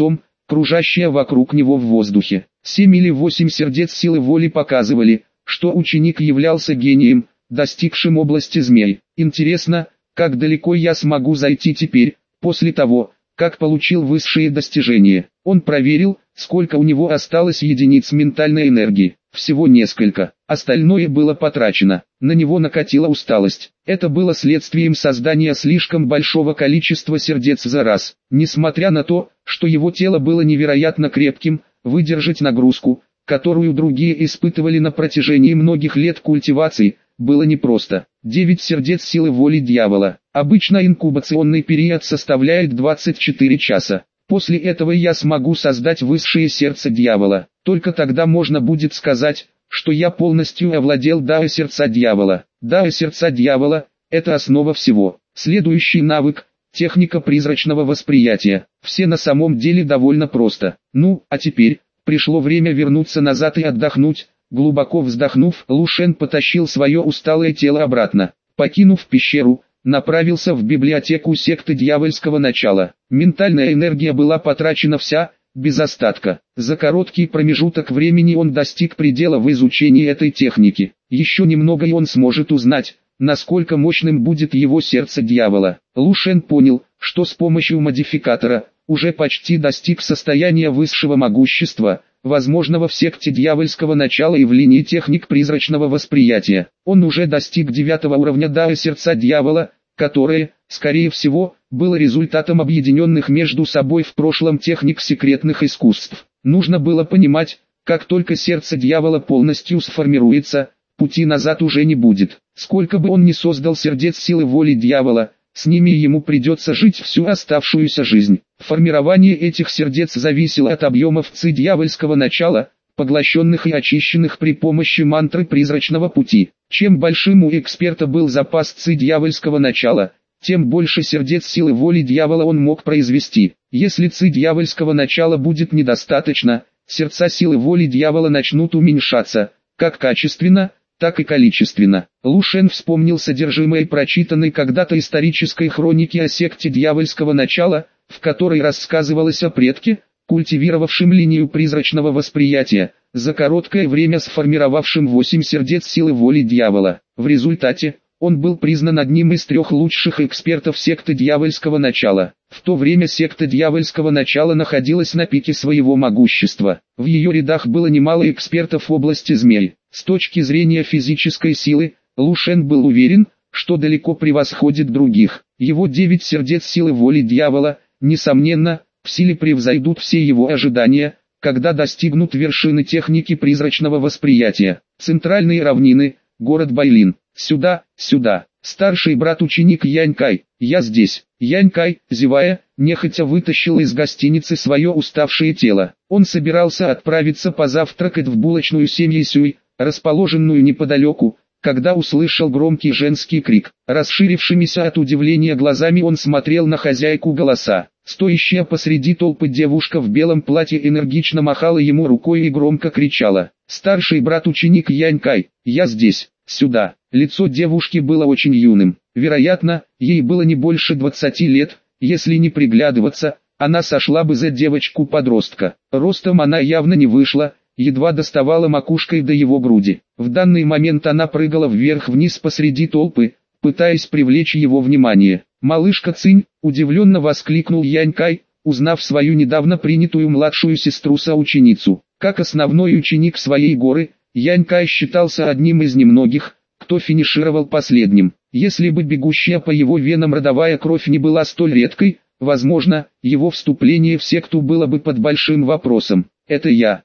кружащая вокруг него в воздухе. 7 или 8 сердец силы воли показывали, что ученик являлся гением, достигшим области змей. Интересно, как далеко я смогу зайти теперь, после того, как получил высшие достижения. Он проверил, сколько у него осталось единиц ментальной энергии. Всего несколько. Остальное было потрачено. На него накатила усталость. Это было следствием создания слишком большого количества сердец за раз. Несмотря на то, что его тело было невероятно крепким, выдержать нагрузку, которую другие испытывали на протяжении многих лет культивации, было непросто. 9 сердец силы воли дьявола. Обычно инкубационный период составляет 24 часа. После этого я смогу создать высшее сердце дьявола. Только тогда можно будет сказать, что я полностью овладел Дао сердца дьявола. Дао сердца дьявола – это основа всего. Следующий навык – техника призрачного восприятия. Все на самом деле довольно просто. Ну, а теперь, пришло время вернуться назад и отдохнуть. Глубоко вздохнув, Лу Шен потащил свое усталое тело обратно. Покинув пещеру, направился в библиотеку секты дьявольского начала. Ментальная энергия была потрачена вся, без остатка. За короткий промежуток времени он достиг предела в изучении этой техники. Еще немного и он сможет узнать, насколько мощным будет его сердце дьявола. Лу Шен понял, что с помощью модификатора уже почти достиг состояния высшего могущества, возможного в секте дьявольского начала и в линии техник призрачного восприятия. Он уже достиг 9 уровня Дао сердца дьявола, которое, скорее всего, было результатом объединенных между собой в прошлом техник секретных искусств. Нужно было понимать, как только сердце дьявола полностью сформируется, пути назад уже не будет. Сколько бы он ни создал сердец силы воли дьявола, с ними ему придется жить всю оставшуюся жизнь. Формирование этих сердец зависело от объемов ци дьявольского начала, поглощенных и очищенных при помощи мантры призрачного пути. Чем большим у эксперта был запас ци дьявольского начала, тем больше сердец силы воли дьявола он мог произвести. Если ци дьявольского начала будет недостаточно, сердца силы воли дьявола начнут уменьшаться, как качественно, так и количественно. Лу Шен вспомнил содержимое прочитанной когда-то исторической хроники о секте дьявольского начала, в которой рассказывалось о предке, культивировавшем линию призрачного восприятия, за короткое время сформировавшим 8 сердец силы воли дьявола. В результате, он был признан одним из 3 лучших экспертов секты дьявольского начала. В то время секта дьявольского начала находилась на пике своего могущества. В ее рядах было немало экспертов в области змей. С точки зрения физической силы, Лу Шен был уверен, что далеко превосходит других. Его 9 сердец силы воли дьявола, несомненно, в силе превзойдут все его ожидания, когда достигнут вершины техники призрачного восприятия. Центральные равнины, город Байлин. Сюда, сюда. Старший брат-ученик Янькай, я здесь. Янькай, зевая, нехотя вытащил из гостиницы свое уставшее тело. Он собирался отправиться позавтракать в булочную семьи Сюй, расположенную неподалеку, когда услышал громкий женский крик. Расширившимися от удивления глазами он смотрел на хозяйку голоса. Стоящая посреди толпы девушка в белом платье энергично махала ему рукой и громко кричала: «Старший брат-ученик Янькай, я здесь, сюда». Лицо девушки было очень юным. Вероятно, ей было не больше 20 лет, если не приглядываться, она сошла бы за девочку-подростка. Ростом она явно не вышла, едва доставала макушкой до его груди. В данный момент она прыгала вверх-вниз посреди толпы, пытаясь привлечь его внимание. «Малышка Цинь!» – удивленно воскликнул Янькай, узнав свою недавно принятую младшую сестру-соученицу. Как основной ученик своей горы, Янькай считался одним из немногих, кто финишировал последним. Если бы бегущая по его венам родовая кровь не была столь редкой, возможно, его вступление в секту было бы под большим вопросом. «Это я»,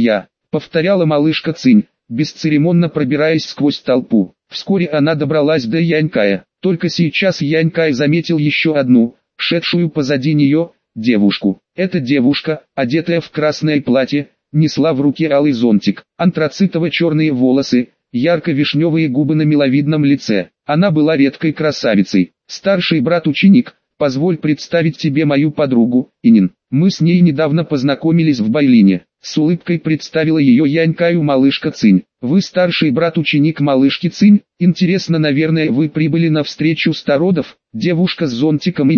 — повторяла малышка Цинь, бесцеремонно пробираясь сквозь толпу. Вскоре она добралась до Янькая. Только сейчас Янькай заметил еще одну, шедшую позади нее, девушку. Эта девушка, одетая в красное платье, несла в руке алый зонтик, антрацитово-черные волосы, ярко-вишневые губы на миловидном лице. Она была редкой красавицей. «Старший брат-ученик, позволь представить тебе мою подругу, Инин. Мы с ней недавно познакомились в Байлине». С улыбкой представила ее Янькаю малышка Цинь. «Вы старший брат-ученик малышки Цинь? Интересно, наверное, вы прибыли на встречу стародов?» Девушка с зонтиком Инин,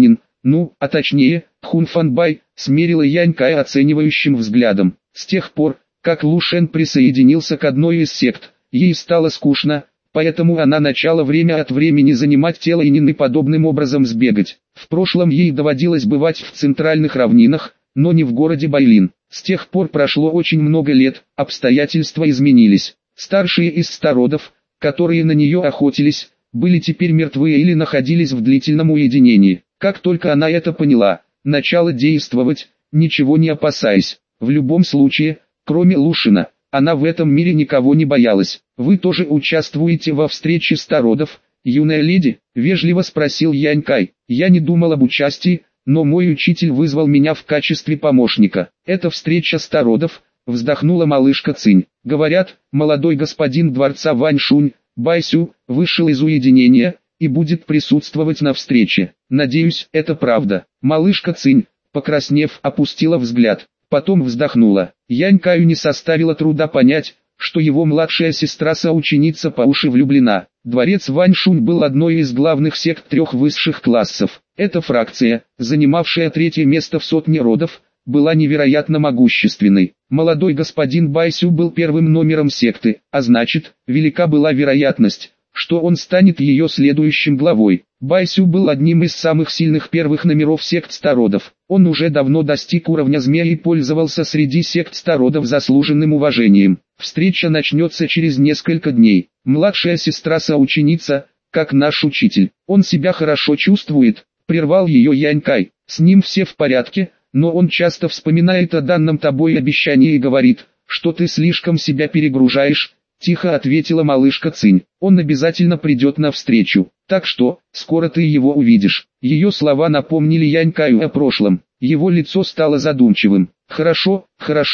а точнее, Хун Фанбай, смерила Янькая оценивающим взглядом. С тех пор, как Лу Шен присоединился к одной из сект, ей стало скучно, поэтому она начала время от времени занимать тело Инин и подобным образом сбегать. В прошлом ей доводилось бывать в центральных равнинах, но не в городе Байлин. С тех пор прошло очень много лет, обстоятельства изменились. Старшие из стародов, которые на нее охотились, были теперь мертвы или находились в длительном уединении. Как только она это поняла, начала действовать, ничего не опасаясь. В любом случае, кроме Лушина, она в этом мире никого не боялась. «Вы тоже участвуете во встрече стародов, юная леди?» – вежливо спросил Янькай. «Я не думал об участии, но мой учитель вызвал меня в качестве помощника. Это встреча стародов», – вздохнула малышка Цинь. «Говорят, молодой господин дворца Ваньшунь, Байсю, вышел из уединения и будет присутствовать на встрече. Надеюсь, это правда». Малышка Цинь, покраснев, опустила взгляд, потом вздохнула. Янькаю не составило труда понять, что его младшая сестра-соученица по уши влюблена. Дворец Ваньшунь был одной из главных сект 3 высших классов. Эта фракция, занимавшая 3-е место в сотне родов, была невероятно могущественной. Молодой господин Байсю был первым номером секты, а значит, велика была вероятность, что он станет ее следующим главой. Байсю был одним из самых сильных первых номеров сект стародов. Он уже давно достиг уровня змея и пользовался среди сект стародов заслуженным уважением. Встреча начнется через несколько дней. Младшая сестра-соученица, как наш учитель. Он себя хорошо чувствует, прервал ее Янькай. С ним все в порядке, но он часто вспоминает о данном тобой обещании и говорит, что ты слишком себя перегружаешь. Тихо ответила малышка Цинь. Он обязательно придет навстречу, так что, скоро ты его увидишь. Ее слова напомнили Янькаю о прошлом. Его лицо стало задумчивым. Хорошо,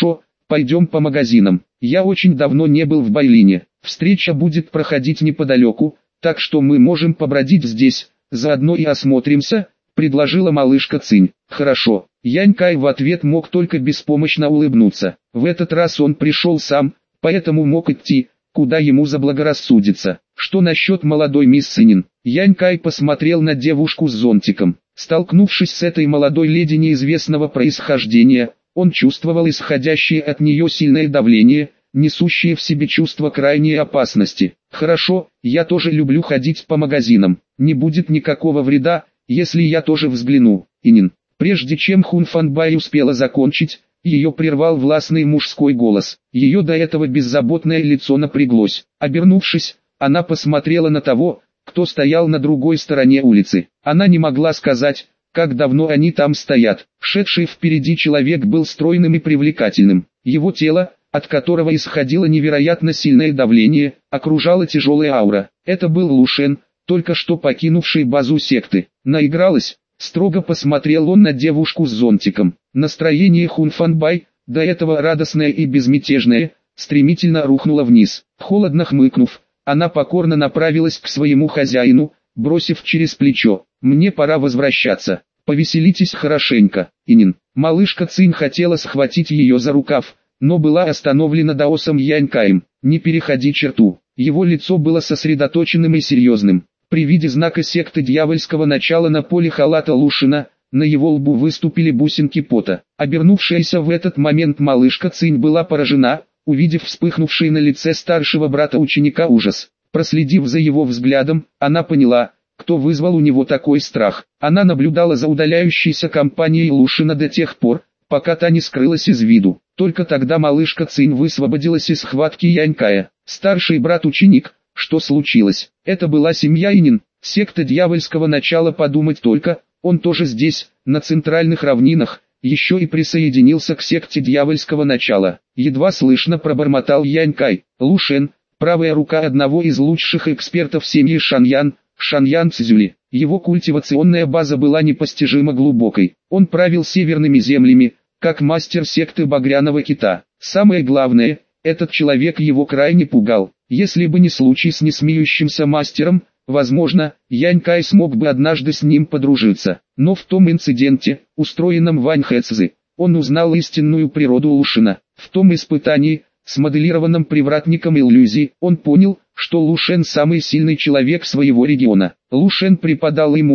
пойдем по магазинам. Я очень давно не был в Байлине. Встреча будет проходить неподалеку, так что мы можем побродить здесь, заодно и осмотримся, предложила малышка Цинь. Хорошо. Янькай в ответ мог только беспомощно улыбнуться. В этот раз он пришел сам, поэтому мог идти, куда ему заблагорассудится. Что насчет молодой мисс Инин? Янькай посмотрел на девушку с зонтиком. Столкнувшись с этой молодой леди неизвестного происхождения, он чувствовал исходящее от нее сильное давление, несущее в себе чувство крайней опасности. Хорошо, я тоже люблю ходить по магазинам. Не будет никакого вреда, если я тоже взгляну. Инин. Прежде чем Хун Фанбай успела закончить, ее прервал властный мужской голос. Ее до этого беззаботное лицо напряглось. Обернувшись, она посмотрела на того, кто стоял на другой стороне улицы. Она не могла сказать, как давно они там стоят. Шедший впереди человек был стройным и привлекательным. Его тело, от которого исходило невероятно сильное давление, окружала тяжелая аура. Это был Лу Шен, только что покинувший базу секты. Наигралась? Строго посмотрел он на девушку с зонтиком. Настроение Хун Фанбай, до этого радостное и безмятежное, стремительно рухнуло вниз. Холодно хмыкнув, она покорно направилась к своему хозяину, бросив через плечо: «Мне пора возвращаться. Повеселитесь хорошенько, Инин». Малышка Цинь хотела схватить ее за рукав, но была остановлена даосом Янькаем. «Не переходи черту». Его лицо было сосредоточенным и серьезным. При виде знака секты дьявольского начала на поле халата Лушина, на его лбу выступили бусинки пота. Обернувшаяся в этот момент малышка Цинь была поражена, увидев вспыхнувший на лице старшего брата ученика ужас. Проследив за его взглядом, она поняла, кто вызвал у него такой страх. Она наблюдала за удаляющейся компанией Лушина до тех пор, пока та не скрылась из виду. Только тогда малышка Цинь высвободилась из схватки Янькая. Старший брат-ученик. Что случилось? Это была семья Инин, секта дьявольского начала, подумать только, он тоже здесь, на центральных равнинах, еще и присоединился к секте дьявольского начала. Едва слышно пробормотал Янькай. Лу Шен, правая рука одного из лучших экспертов семьи Шаньян, Шаньян Цзюли. Его культивационная база была непостижимо глубокой. Он правил северными землями, как мастер секты Багряного Кита. Самое главное, этот человек его крайне пугал. Если бы не случай с несмеющимся мастером, возможно, Янькай смог бы однажды с ним подружиться. Но в том инциденте, устроенном Вань Хэцзы, он узнал истинную природу Лушина. В том испытании, смоделированном привратником иллюзий, он понял, что Лу Шен самый сильный человек своего региона. Лу Шен преподал им урок,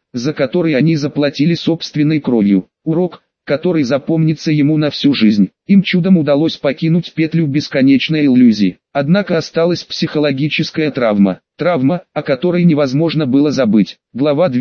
за который они заплатили собственной кровью. Урок, который запомнится ему на всю жизнь. Им чудом удалось покинуть петлю бесконечной иллюзии. Однако осталась психологическая травма. Травма, о которой невозможно было забыть. Глава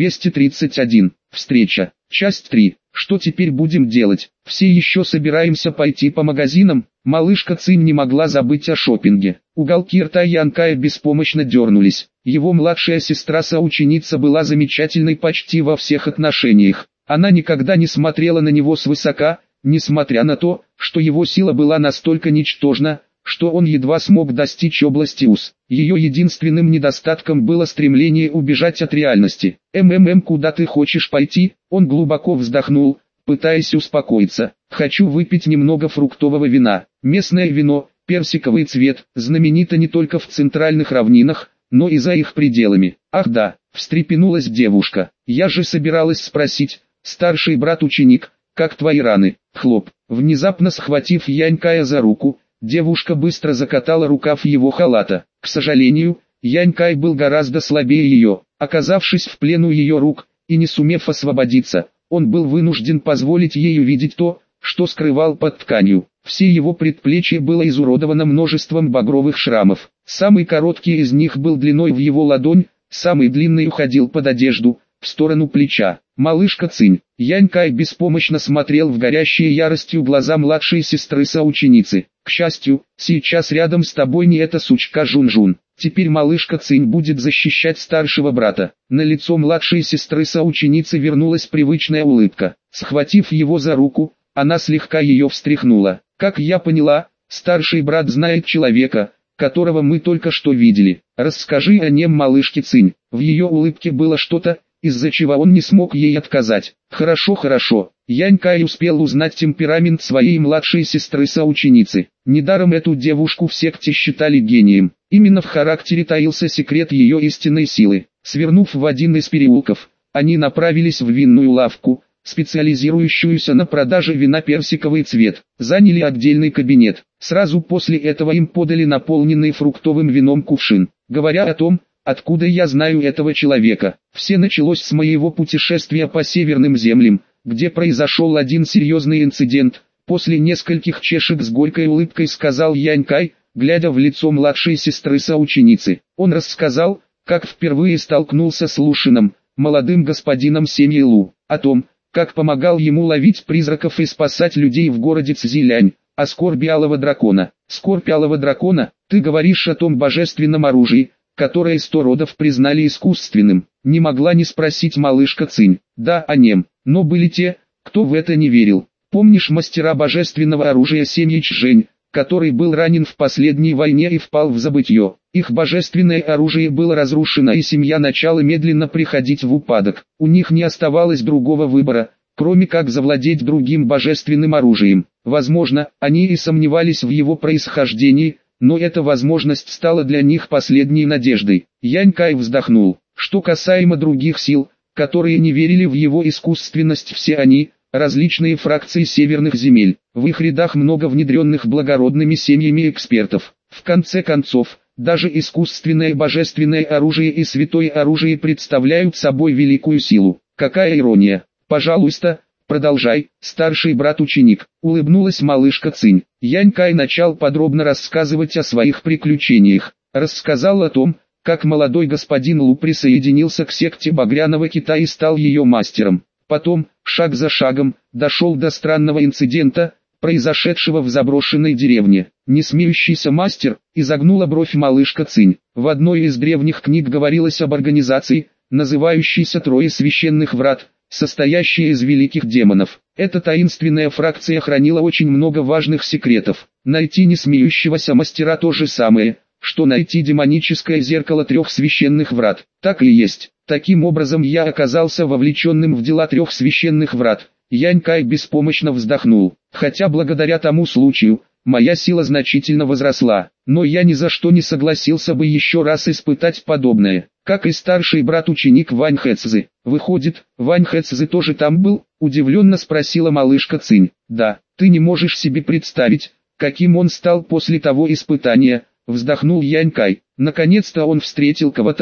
231. Встреча. Часть 3. Что теперь будем делать? Все еще собираемся пойти по магазинам? Малышка Цинь не могла забыть о шопинге. Уголки рта Янкая беспомощно дернулись. Его младшая сестра-соученица была замечательной почти во всех отношениях. Она никогда не смотрела на него свысока, несмотря на то, что его сила была настолько ничтожна, что он едва смог достичь области уз. Ее единственным недостатком было стремление убежать от реальности. Куда ты хочешь пойти?» Он глубоко вздохнул, пытаясь успокоиться. «Хочу выпить немного фруктового вина. Местное вино, персиковый цвет, знаменито не только в центральных равнинах, но и за их пределами». «Ах да», встрепенулась девушка. «Я же собиралась спросить, старший брат-ученик, как твои раны?» Хлоп. Внезапно схватив Янькая за руку, девушка быстро закатала рукав его халата. К сожалению, Янькай был гораздо слабее ее. Оказавшись в плену ее рук, и не сумев освободиться, он был вынужден позволить ей увидеть то, что скрывал под тканью. Все его предплечье было изуродовано множеством багровых шрамов. Самый короткий из них был длиной в его ладонь, самый длинный уходил под одежду, в сторону плеча. «Малышка Цинь». Янькай беспомощно смотрел в горящие яростью глаза младшей сестры-соученицы. «К счастью, сейчас рядом с тобой не эта сучка Жун-Жун. Теперь малышка Цинь будет защищать старшего брата». На лицо младшей сестры-соученицы вернулась привычная улыбка. Схватив его за руку, она слегка ее встряхнула. «Как я поняла, старший брат знает человека, которого мы только что видели. Расскажи о нем малышке Цинь». В ее улыбке было что-то, из-за чего он не смог ей отказать. «Хорошо, хорошо». Янькай успел узнать темперамент своей младшей сестры-соученицы. Недаром эту девушку в секте считали гением. Именно в характере таился секрет ее истинной силы. Свернув в один из переулков, они направились в винную лавку, специализирующуюся на продаже вина персиковый цвет. Заняли отдельный кабинет. Сразу после этого им подали наполненный фруктовым вином кувшин. Говоря о том, откуда я знаю этого человека, все началось с моего путешествия по северным землям, где произошел один серьезный инцидент. После нескольких чешек с горькой улыбкой сказал Янькай, глядя в лицо младшей сестры-соученицы. Он рассказал, как впервые столкнулся с Лушином, молодым господином семьи Лу, о том, как помогал ему ловить призраков и спасать людей в городе Цзилянь, о скорби алого дракона. «Скорбь алого дракона, ты говоришь о том божественном оружии, которое 100 родов признали искусственным?» Не могла не спросить малышка Цинь. «Да, о нем, но были те, кто в это не верил. Помнишь мастера божественного оружия семьи Чжэнь, который был ранен в последней войне и впал в забытье? Их божественное оружие было разрушено, и семья начала медленно приходить в упадок. У них не оставалось другого выбора, кроме как завладеть другим божественным оружием. Возможно, они и сомневались в его происхождении, но эта возможность стала для них последней надеждой». Янькай вздохнул. Что касаемо других сил, которые не верили в его искусственность, все они – различные фракции северных земель. В их рядах много внедренных благородными семьями экспертов. В конце концов, даже искусственное божественное оружие и святое оружие представляют собой великую силу. Какая ирония! «Пожалуйста, продолжай, старший брат-ученик», — улыбнулась малышка Цинь. Янькай начал подробно рассказывать о своих приключениях. Рассказал о том, как молодой господин Лу присоединился к секте Багряного Кита и стал ее мастером. Потом, шаг за шагом, дошел до странного инцидента, произошедшего в заброшенной деревне. «Несмеющийся мастер», — изогнула бровь малышка Цинь. В одной из древних книг говорилось об организации, называющейся «Трое священных врат», состоящая из великих демонов. Эта таинственная фракция хранила очень много важных секретов. Найти несмеющегося мастера то же самое, что найти демоническое зеркало 3 священных врат. Так и есть. Таким образом я оказался вовлеченным в дела 3 священных врат. Янькай беспомощно вздохнул. Хотя благодаря тому случаю, моя сила значительно возросла. Но я ни за что не согласился бы еще раз испытать подобное. Как и старший брат-ученик Вань Хэцзы. «Выходит, Вань Хэцзы тоже там был?» – удивленно спросила малышка Цинь. «Да, ты не можешь себе представить, каким он стал после того испытания», – вздохнул Янькай. «Наконец-то он встретил кого-то,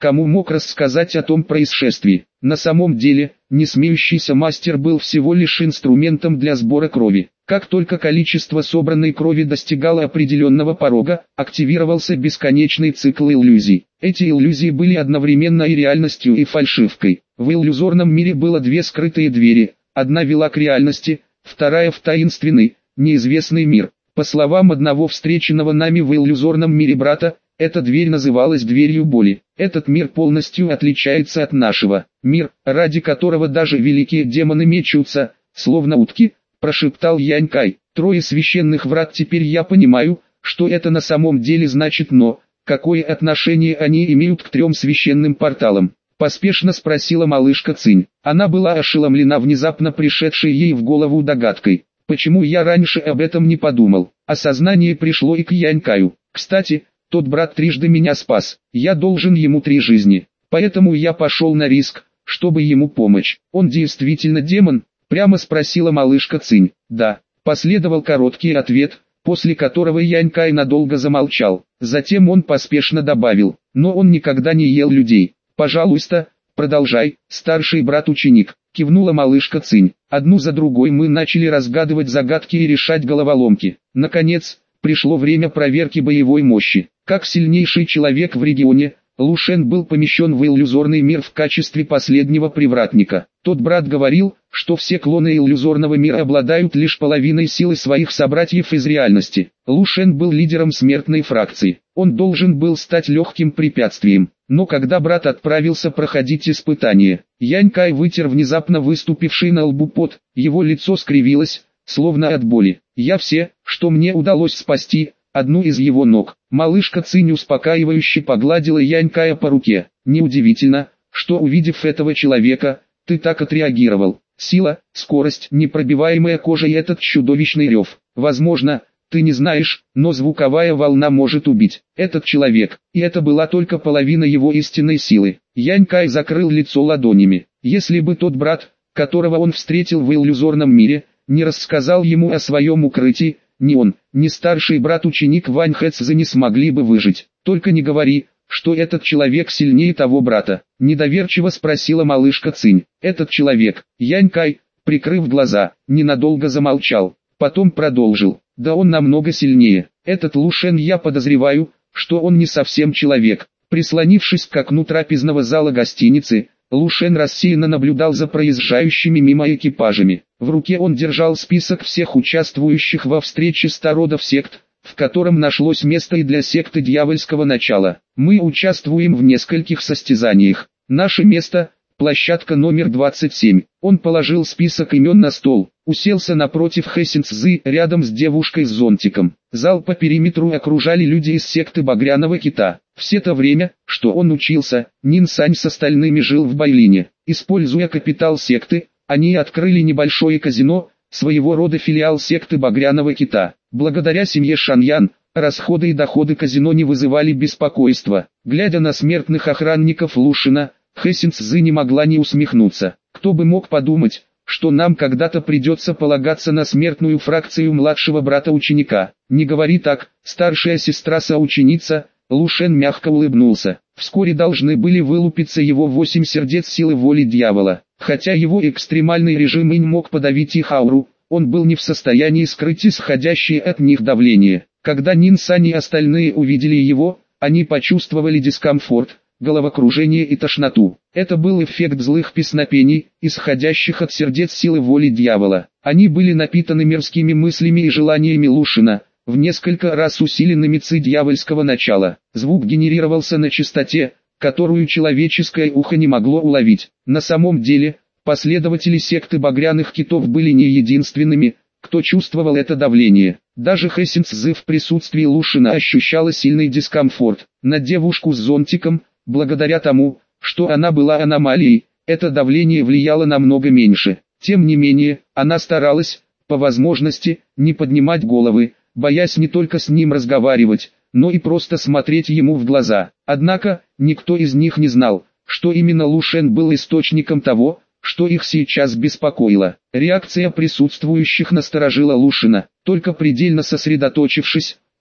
кому мог рассказать о том происшествии. На самом деле, несмеющийся мастер был всего лишь инструментом для сбора крови. Как только количество собранной крови достигало определенного порога, активировался бесконечный цикл иллюзий. Эти иллюзии были одновременно и реальностью, и фальшивкой. В иллюзорном мире было две скрытые двери, одна вела к реальности, вторая в таинственный, неизвестный мир. По словам одного встреченного нами в иллюзорном мире брата, эта дверь называлась дверью боли. Этот мир полностью отличается от нашего. Мир, ради которого даже великие демоны мечутся, словно утки, прошептал Янькай. Трое священных врат. Теперь я понимаю, что это на самом деле значит, но какое отношение они имеют к трем священным порталам? Поспешно спросила малышка Цинь. Она была ошеломлена внезапно пришедшей ей в голову догадкой. Почему я раньше об этом не подумал? Осознание пришло и к Янькаю. Кстати, тот брат трижды меня спас. Я должен ему 3 жизни. Поэтому я пошел на риск, чтобы ему помочь. Он действительно демон? Прямо спросила малышка Цинь. Да. Последовал короткий ответ, после которого Янькай надолго замолчал. Затем он поспешно добавил. Но он никогда не ел людей. Пожалуйста, продолжай, старший брат-ученик. Кивнула малышка Цинь. Одну за другой мы начали разгадывать загадки и решать головоломки. Наконец, пришло время проверки боевой мощи. Как сильнейший человек в регионе, Лушен был помещен в иллюзорный мир в качестве последнего привратника. Тот брат говорил, что все клоны иллюзорного мира обладают лишь половиной силы своих собратьев из реальности. Лушен был лидером смертной фракции. Он должен был стать легким препятствием. Но когда брат отправился проходить испытание, Янькай вытер внезапно выступивший на лбу пот, его лицо скривилось, словно от боли. Я все, что мне удалось спасти, одну из его ног. Малышка Цинь успокаивающе погладила Янькая по руке. Неудивительно, что увидев этого человека, ты так отреагировал. Сила, скорость, непробиваемая кожа и этот чудовищный рев. Возможно, ты не знаешь, но звуковая волна может убить. Этот человек, и это была только половина его истинной силы. Янькай закрыл лицо ладонями. Если бы тот брат, которого он встретил в иллюзорном мире, не рассказал ему о своем укрытии, ни он, ни старший брат-ученик Вань Хэцзэ не смогли бы выжить. Только не говори, что этот человек сильнее того брата. Недоверчиво спросила малышка Цинь. Этот человек, Янькай, прикрыв глаза, ненадолго замолчал. Потом продолжил. Да он намного сильнее. Этот Лушен, я подозреваю, что он не совсем человек. Прислонившись к окну трапезного зала гостиницы, Лушен рассеянно наблюдал за проезжающими мимо экипажами. В руке он держал список всех участвующих во встрече стародов сект, в котором нашлось место и для секты дьявольского начала. Мы участвуем в нескольких состязаниях. Наше место – площадка номер 27. Он положил список имен на стол, уселся напротив Хэсинцзы рядом с девушкой с зонтиком. Зал по периметру окружали люди из секты Багряного Кита. Все то время, что он учился, Нин Сань с остальными жил в Байлине. Используя капитал секты, они открыли небольшое казино, своего рода филиал секты Багряного Кита. Благодаря семье Шаньян, расходы и доходы казино не вызывали беспокойства. Глядя на смертных охранников Лушина, Хэсинцзы не могла не усмехнуться. Кто бы мог подумать, что нам когда-то придется полагаться на смертную фракцию младшего брата-ученика. Не говори так, старшая сестра-соученица. Лушен мягко улыбнулся. Вскоре должны были вылупиться его 8 сердец силы воли дьявола. Хотя его экстремальный режим и не мог подавить их ауру, он был не в состоянии скрыть исходящее от них давление. Когда Нин Сань и остальные увидели его, они почувствовали дискомфорт, головокружение и тошноту. Это был эффект злых песнопений, исходящих от сердец силы воли дьявола. Они были напитаны мирскими мыслями и желаниями Лушина, в несколько раз усиленными ци дьявольского начала. Звук генерировался на частоте, которую человеческое ухо не могло уловить. На самом деле, последователи секты Багряных Китов были не единственными, кто чувствовал это давление. Даже Хэсинцзы в присутствии Лушина ощущала сильный дискомфорт. На девушку с зонтиком, благодаря тому, что она была аномалией, это давление влияло намного меньше. Тем не менее, она старалась, по возможности, не поднимать головы, боясь не только с ним разговаривать, но и просто смотреть ему в глаза. Однако, никто из них не знал, что именно Лушен был источником того, что их сейчас беспокоило. Реакция присутствующих насторожила Лушина. Только предельно сосредоточившись,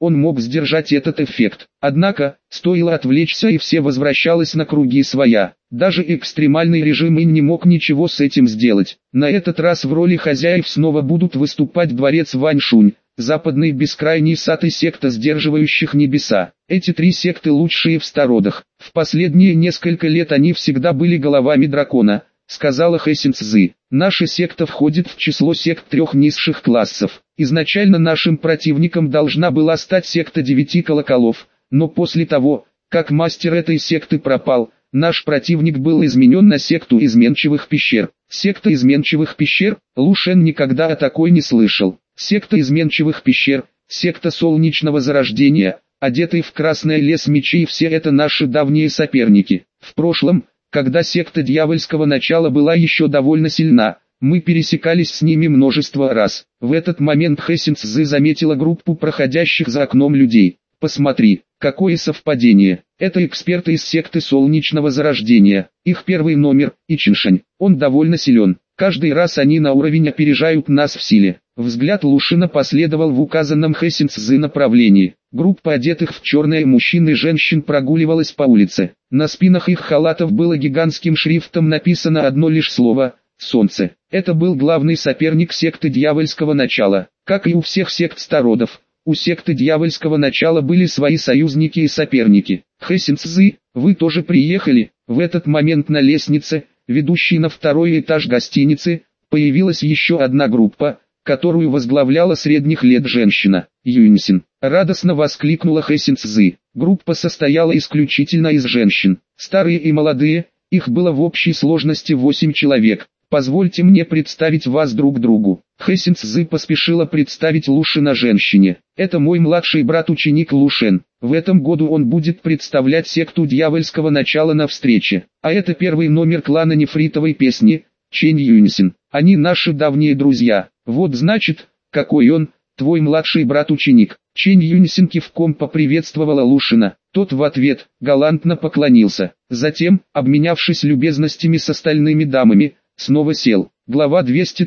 он мог сдержать этот эффект. Однако, стоило отвлечься и все возвращалось на круги своя. Даже экстремальный режим и не мог ничего с этим сделать. На этот раз в роли хозяев снова будут выступать дворец Ваньшунь, западный бескрайний сад и секта сдерживающих небеса. Эти три секты лучшие в стародах. В последние несколько лет они всегда были головами дракона, сказала Хэсин Цзы. Наша секта входит в число сект трех низших классов. Изначально нашим противником должна была стать секта девяти колоколов, но после того, как мастер этой секты пропал, наш противник был изменен на секту изменчивых пещер. Секта изменчивых пещер? Лу Шен никогда о такой не слышал. Секта изменчивых пещер, секта солнечного зарождения, одетый в красный лес мечей, все это наши давние соперники. В прошлом, когда секта дьявольского начала была еще довольно сильна, мы пересекались с ними множество раз. В этот момент Хэсин Цзы заметила группу проходящих за окном людей. Посмотри, какое совпадение. Это эксперты из секты солнечного зарождения. Их первый номер – Ичиншань. Он довольно силен. Каждый раз они на уровень опережают нас в силе. Взгляд Лушина последовал в указанном Хэсин Цзы направлении. Группа одетых в черное мужчин и женщин прогуливалась по улице. На спинах их халатов было гигантским шрифтом написано одно лишь слово «Солнце». Это был главный соперник секты дьявольского начала. Как и у всех сект стародов, у секты дьявольского начала были свои союзники и соперники. Хэсин Цзы, вы тоже приехали? В этот момент на лестнице, ведущей на второй этаж гостиницы, появилась еще одна группа, которую возглавляла средних лет женщина, Юньсин. Радостно воскликнула Хэсин Цзы. Группа состояла исключительно из женщин, старые и молодые, их было в общей сложности 8 человек. Позвольте мне представить вас друг другу. Хэсин Цзы поспешила представить Лушина женщине. Это мой младший брат-ученик Лушен. В этом году он будет представлять секту дьявольского начала на встрече. А это первый номер клана нефритовой песни, Чэнь Юньсин. Они наши давние друзья. Вот значит, какой он, твой младший брат-ученик. Чэнь Юньсин кивком поприветствовала Лушина. Тот в ответ галантно поклонился. Затем, обменявшись любезностями с остальными дамами, снова сел. Глава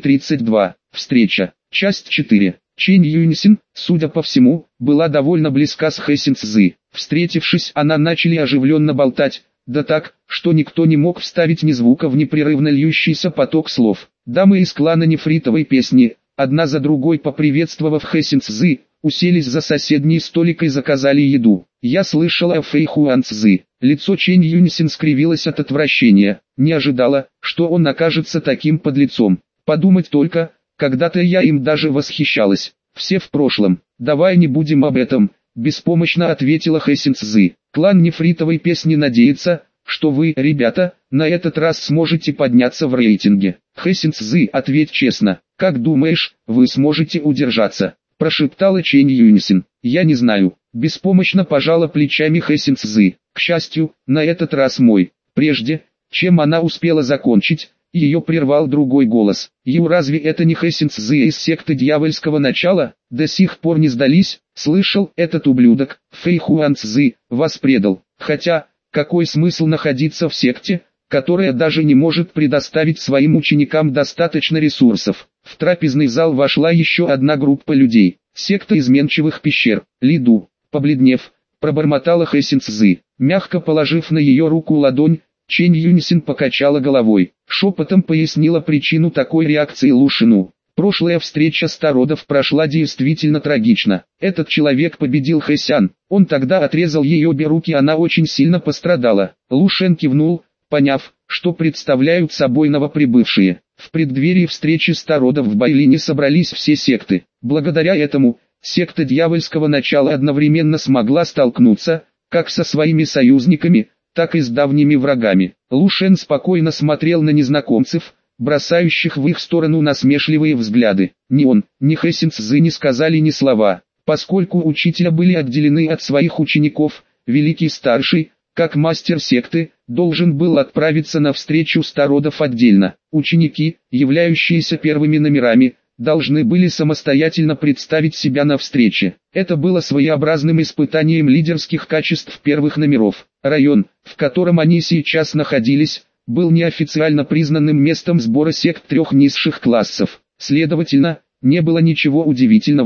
232. Встреча. Часть 4. Чэнь Юньсин, судя по всему, была довольно близка с Хэсин Цзы. Встретившись, она начали оживленно болтать, да так, что никто не мог вставить ни звука в непрерывно льющийся поток слов. Дамы из клана нефритовой песни, одна за другой поприветствовав Хэсин Цзы, уселись за соседний столик и заказали еду. Я слышала о Фэй Хуан Цзы. Лицо Чэнь Юньсин скривилось от отвращения. Не ожидала, что он окажется таким подлецом. Подумать только, когда-то я им даже восхищалась. Все в прошлом. Давай не будем об этом, беспомощно ответила Хэсин Цзы. Клан нефритовой песни надеется, что вы, ребята, на этот раз сможете подняться в рейтинге. Хэсин Цзы, ответь честно, как думаешь, вы сможете удержаться? Прошептала Чэнь Юньсин. Я не знаю. Беспомощно пожала плечами Хэсин Цзы. К счастью, на этот раз мой. Прежде, чем она успела закончить, ее прервал другой голос. Разве это не Хэсин Цзы из секты дьявольского начала? До сих пор не сдались? Слышал, этот ублюдок, Фэй Хуан Цзы, вас предал. Хотя, какой смысл находиться в секте, которая даже не может предоставить своим ученикам достаточно ресурсов? В трапезный зал вошла еще одна группа людей. Секта изменчивых пещер. Лиду, побледнев, пробормотала Хэсин Цзы. Мягко положив на ее руку ладонь, Чэнь Юньсин покачала головой. Шепотом пояснила причину такой реакции Лушину. Прошлая встреча стародов прошла действительно трагично. Этот человек победил Хэсян. Он тогда отрезал ей обе руки, она очень сильно пострадала. Лушен кивнул, поняв, что представляют собой новоприбывшие. В преддверии встречи стародов в Байлине собрались все секты. Благодаря этому, секта дьявольского начала одновременно смогла столкнуться, как со своими союзниками, так и с давними врагами. Лушен спокойно смотрел на незнакомцев, бросающих в их сторону насмешливые взгляды. Ни он, ни Хэсин Цзы не сказали ни слова, поскольку учителя были отделены от своих учеников. Великий старший, как мастер секты, должен был отправиться на встречу стародов отдельно. Ученики, являющиеся первыми номерами, должны были самостоятельно представить себя на встрече. Это было своеобразным испытанием лидерских качеств первых номеров. Район, в котором они сейчас находились, был неофициально признанным местом сбора сект трех низших классов. Следовательно, не было ничего удивительного,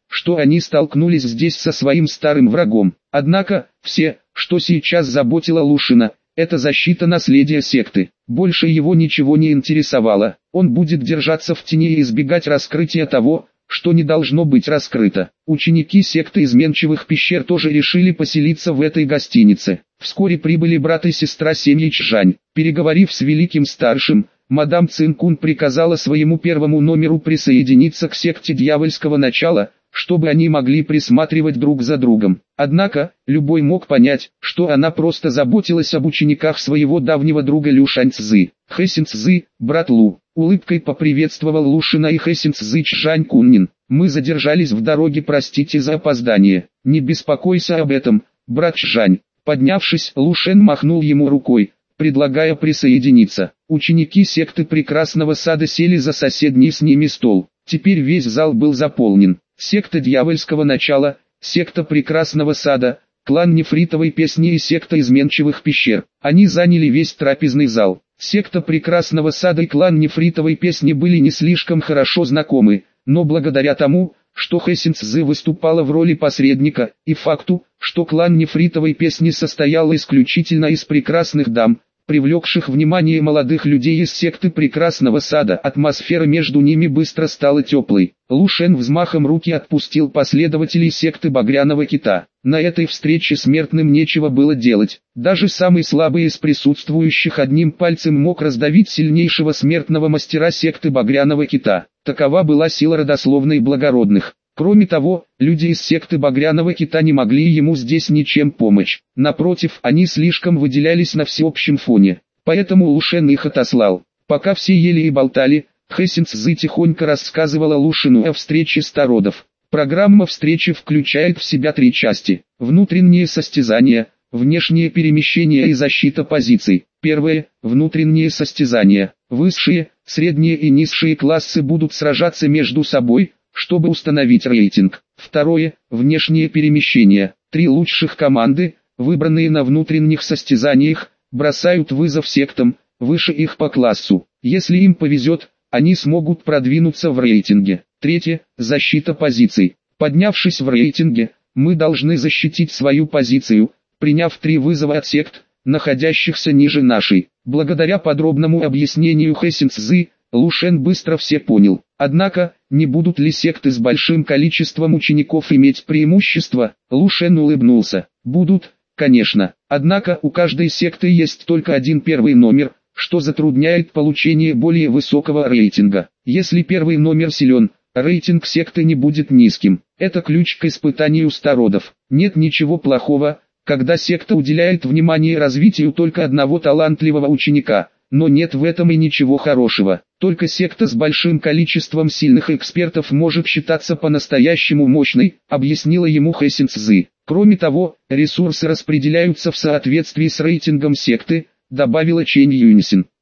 что они столкнулись здесь со своим старым врагом. Однако, все, что сейчас заботило Лушина, это защита наследия секты. Больше его ничего не интересовало. Он будет держаться в тени и избегать раскрытия того, что не должно быть раскрыто. Ученики секты изменчивых пещер тоже решили поселиться в этой гостинице. Вскоре прибыли брат и сестра семьи Чжань. Переговорив с великим старшим, мадам Цинкун приказала своему первому номеру присоединиться к секте дьявольского начала, чтобы они могли присматривать друг за другом. Однако, любой мог понять, что она просто заботилась об учениках своего давнего друга Лю Шаньцзы. Хэсинцзы, брат Лу, улыбкой поприветствовал Лушина и Хэсинцзы Чжань Куннин. Мы задержались в дороге, простите за опоздание. Не беспокойся об этом, брат Чжань. Поднявшись, Лушен махнул ему рукой, предлагая присоединиться. Ученики секты Прекрасного Сада сели за соседний с ними стол. Теперь весь зал был заполнен. Секта дьявольского начала, секта Прекрасного Сада, клан Нефритовой Песни и секта изменчивых пещер. Они заняли весь трапезный зал. Секта Прекрасного Сада и клан Нефритовой Песни были не слишком хорошо знакомы, но благодаря тому, что Хэсинцзы выступала в роли посредника, и факту, что клан Нефритовой Песни состоял исключительно из прекрасных дам, привлекших внимание молодых людей из секты Прекрасного Сада, атмосфера между ними быстро стала теплой. Лушен взмахом руки отпустил последователей секты Багряного Кита. На этой встрече смертным нечего было делать. Даже самый слабый из присутствующих одним пальцем мог раздавить сильнейшего смертного мастера секты Багряного Кита. Такова была сила родословной благородных. Кроме того, люди из секты Багряного Кита не могли ему здесь ничем помочь. Напротив, они слишком выделялись на всеобщем фоне. Поэтому Лушен их отослал. Пока все ели и болтали, Хэсинцзы тихонько рассказывала Лушину о встрече стародов. Программа встречи включает в себя 3 части. Внутренние состязания, внешние перемещения и защита позиций. Первое – внутренние состязания. Высшие, средние и низшие классы будут сражаться между собой, чтобы установить рейтинг. Второе – внешние перемещения. 3 лучших команды, выбранные на внутренних состязаниях, бросают вызов сектам, выше их по классу. Если им повезет, они смогут продвинуться в рейтинге. Третье – защита позиций. Поднявшись в рейтинге, мы должны защитить свою позицию, приняв 3 вызова от сект, находящихся ниже нашей. Благодаря подробному объяснению Хэсинцзы, Лушен быстро все понял. Однако, не будут ли секты с большим количеством учеников иметь преимущество? Лушен улыбнулся. Будут, конечно. Однако у каждой секты есть только один первый номер, что затрудняет получение более высокого рейтинга. Если первый номер силен, рейтинг секты не будет низким. Это ключ к испытанию стародов. Нет ничего плохого, когда секта уделяет внимание развитию только одного талантливого ученика. Но нет в этом и ничего хорошего. Только секта с большим количеством сильных экспертов может считаться по-настоящему мощной, объяснила ему Хэсинцзы. Кроме того, ресурсы распределяются в соответствии с рейтингом секты, добавила Чэнь Юньсин.